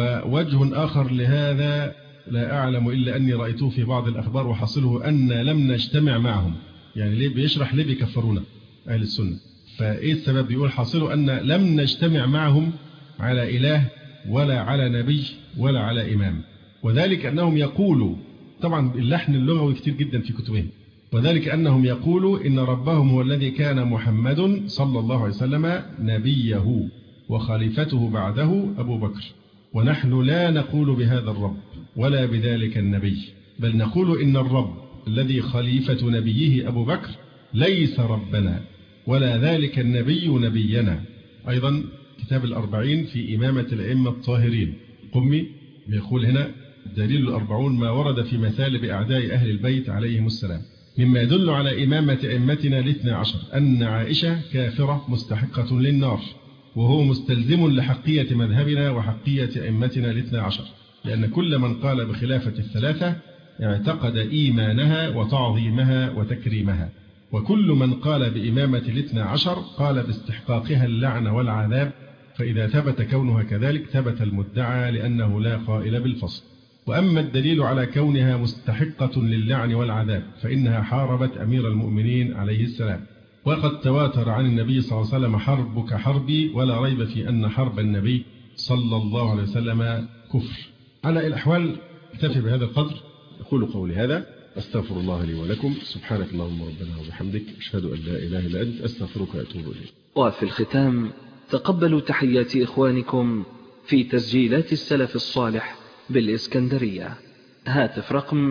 ووجه آخر لهذا لا أعلم إلا أني رأيته في بعض الأخبار وحصله أن لم نجتمع معهم. يعني ليه بيشرح ليه بيكفرونا أهل السنة؟ فإيه السبب؟ بيقول حصله أن لم نجتمع معهم على إله ولا على نبي ولا على إمام، وذلك أنهم يقولوا، طبعا اللحن اللغوي كتير جدا في كتبهم، وذلك أنهم يقولوا إن ربهم هو الذي كان محمد صلى الله عليه وسلم نبيه وخليفته بعده أبو بكر، ونحن لا نقول بهذا الرب ولا بذلك النبي، بل نقول إن الرب الذي خليفة نبيه أبو بكر ليس ربنا ولا ذلك النبي نبينا. أيضا كتاب الأربعين في إمامة الأئمة الطاهرين قمي بيقول هنا: دليل الأربعون ما ورد في مثالب أعداء أهل البيت عليهم السلام مما يدل على إمامة أئمتنا الاثنى عشر أن عائشة كافرة مستحقة للنار، وهو مستلزم لحقية مذهبنا وحقية أئمتنا الاثنى عشر، لأن كل من قال بخلافة الثلاثة اعتقد إيمانها وتعظيمها وتكريمها، وكل من قال بإمامة الاثنى عشر قال باستحقاقها اللعن والعذاب، فإذا ثبت كونها كذلك ثبت المدعى لأنه لا قائل بالفصل. وأما الدليل على كونها مستحقة للعن والعذاب فإنها حاربت أمير المؤمنين عليه السلام، وقد تواتر عن النبي صلى الله عليه وسلم: حربك حربي، ولا ريب في أن حرب النبي صلى الله عليه وسلم كفر. على الأحوال اكتفي بهذا القدر، أقول قولي هذا، أستغفر الله لي ولكم، سبحانك اللهم ربنا وبحمدك، أشهد أن لا إله إلا أنت، أستغفرك وأتوب إليك. وفي الختام تقبلوا تحيات إخوانكم في تسجيلات السلف الصالح بالإسكندرية. هاتف رقم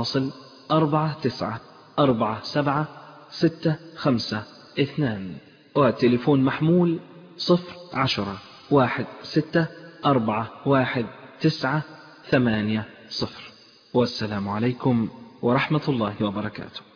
03.494765 2 والتليفون محمول 010-16-41-980. والسلام عليكم ورحمة الله وبركاته.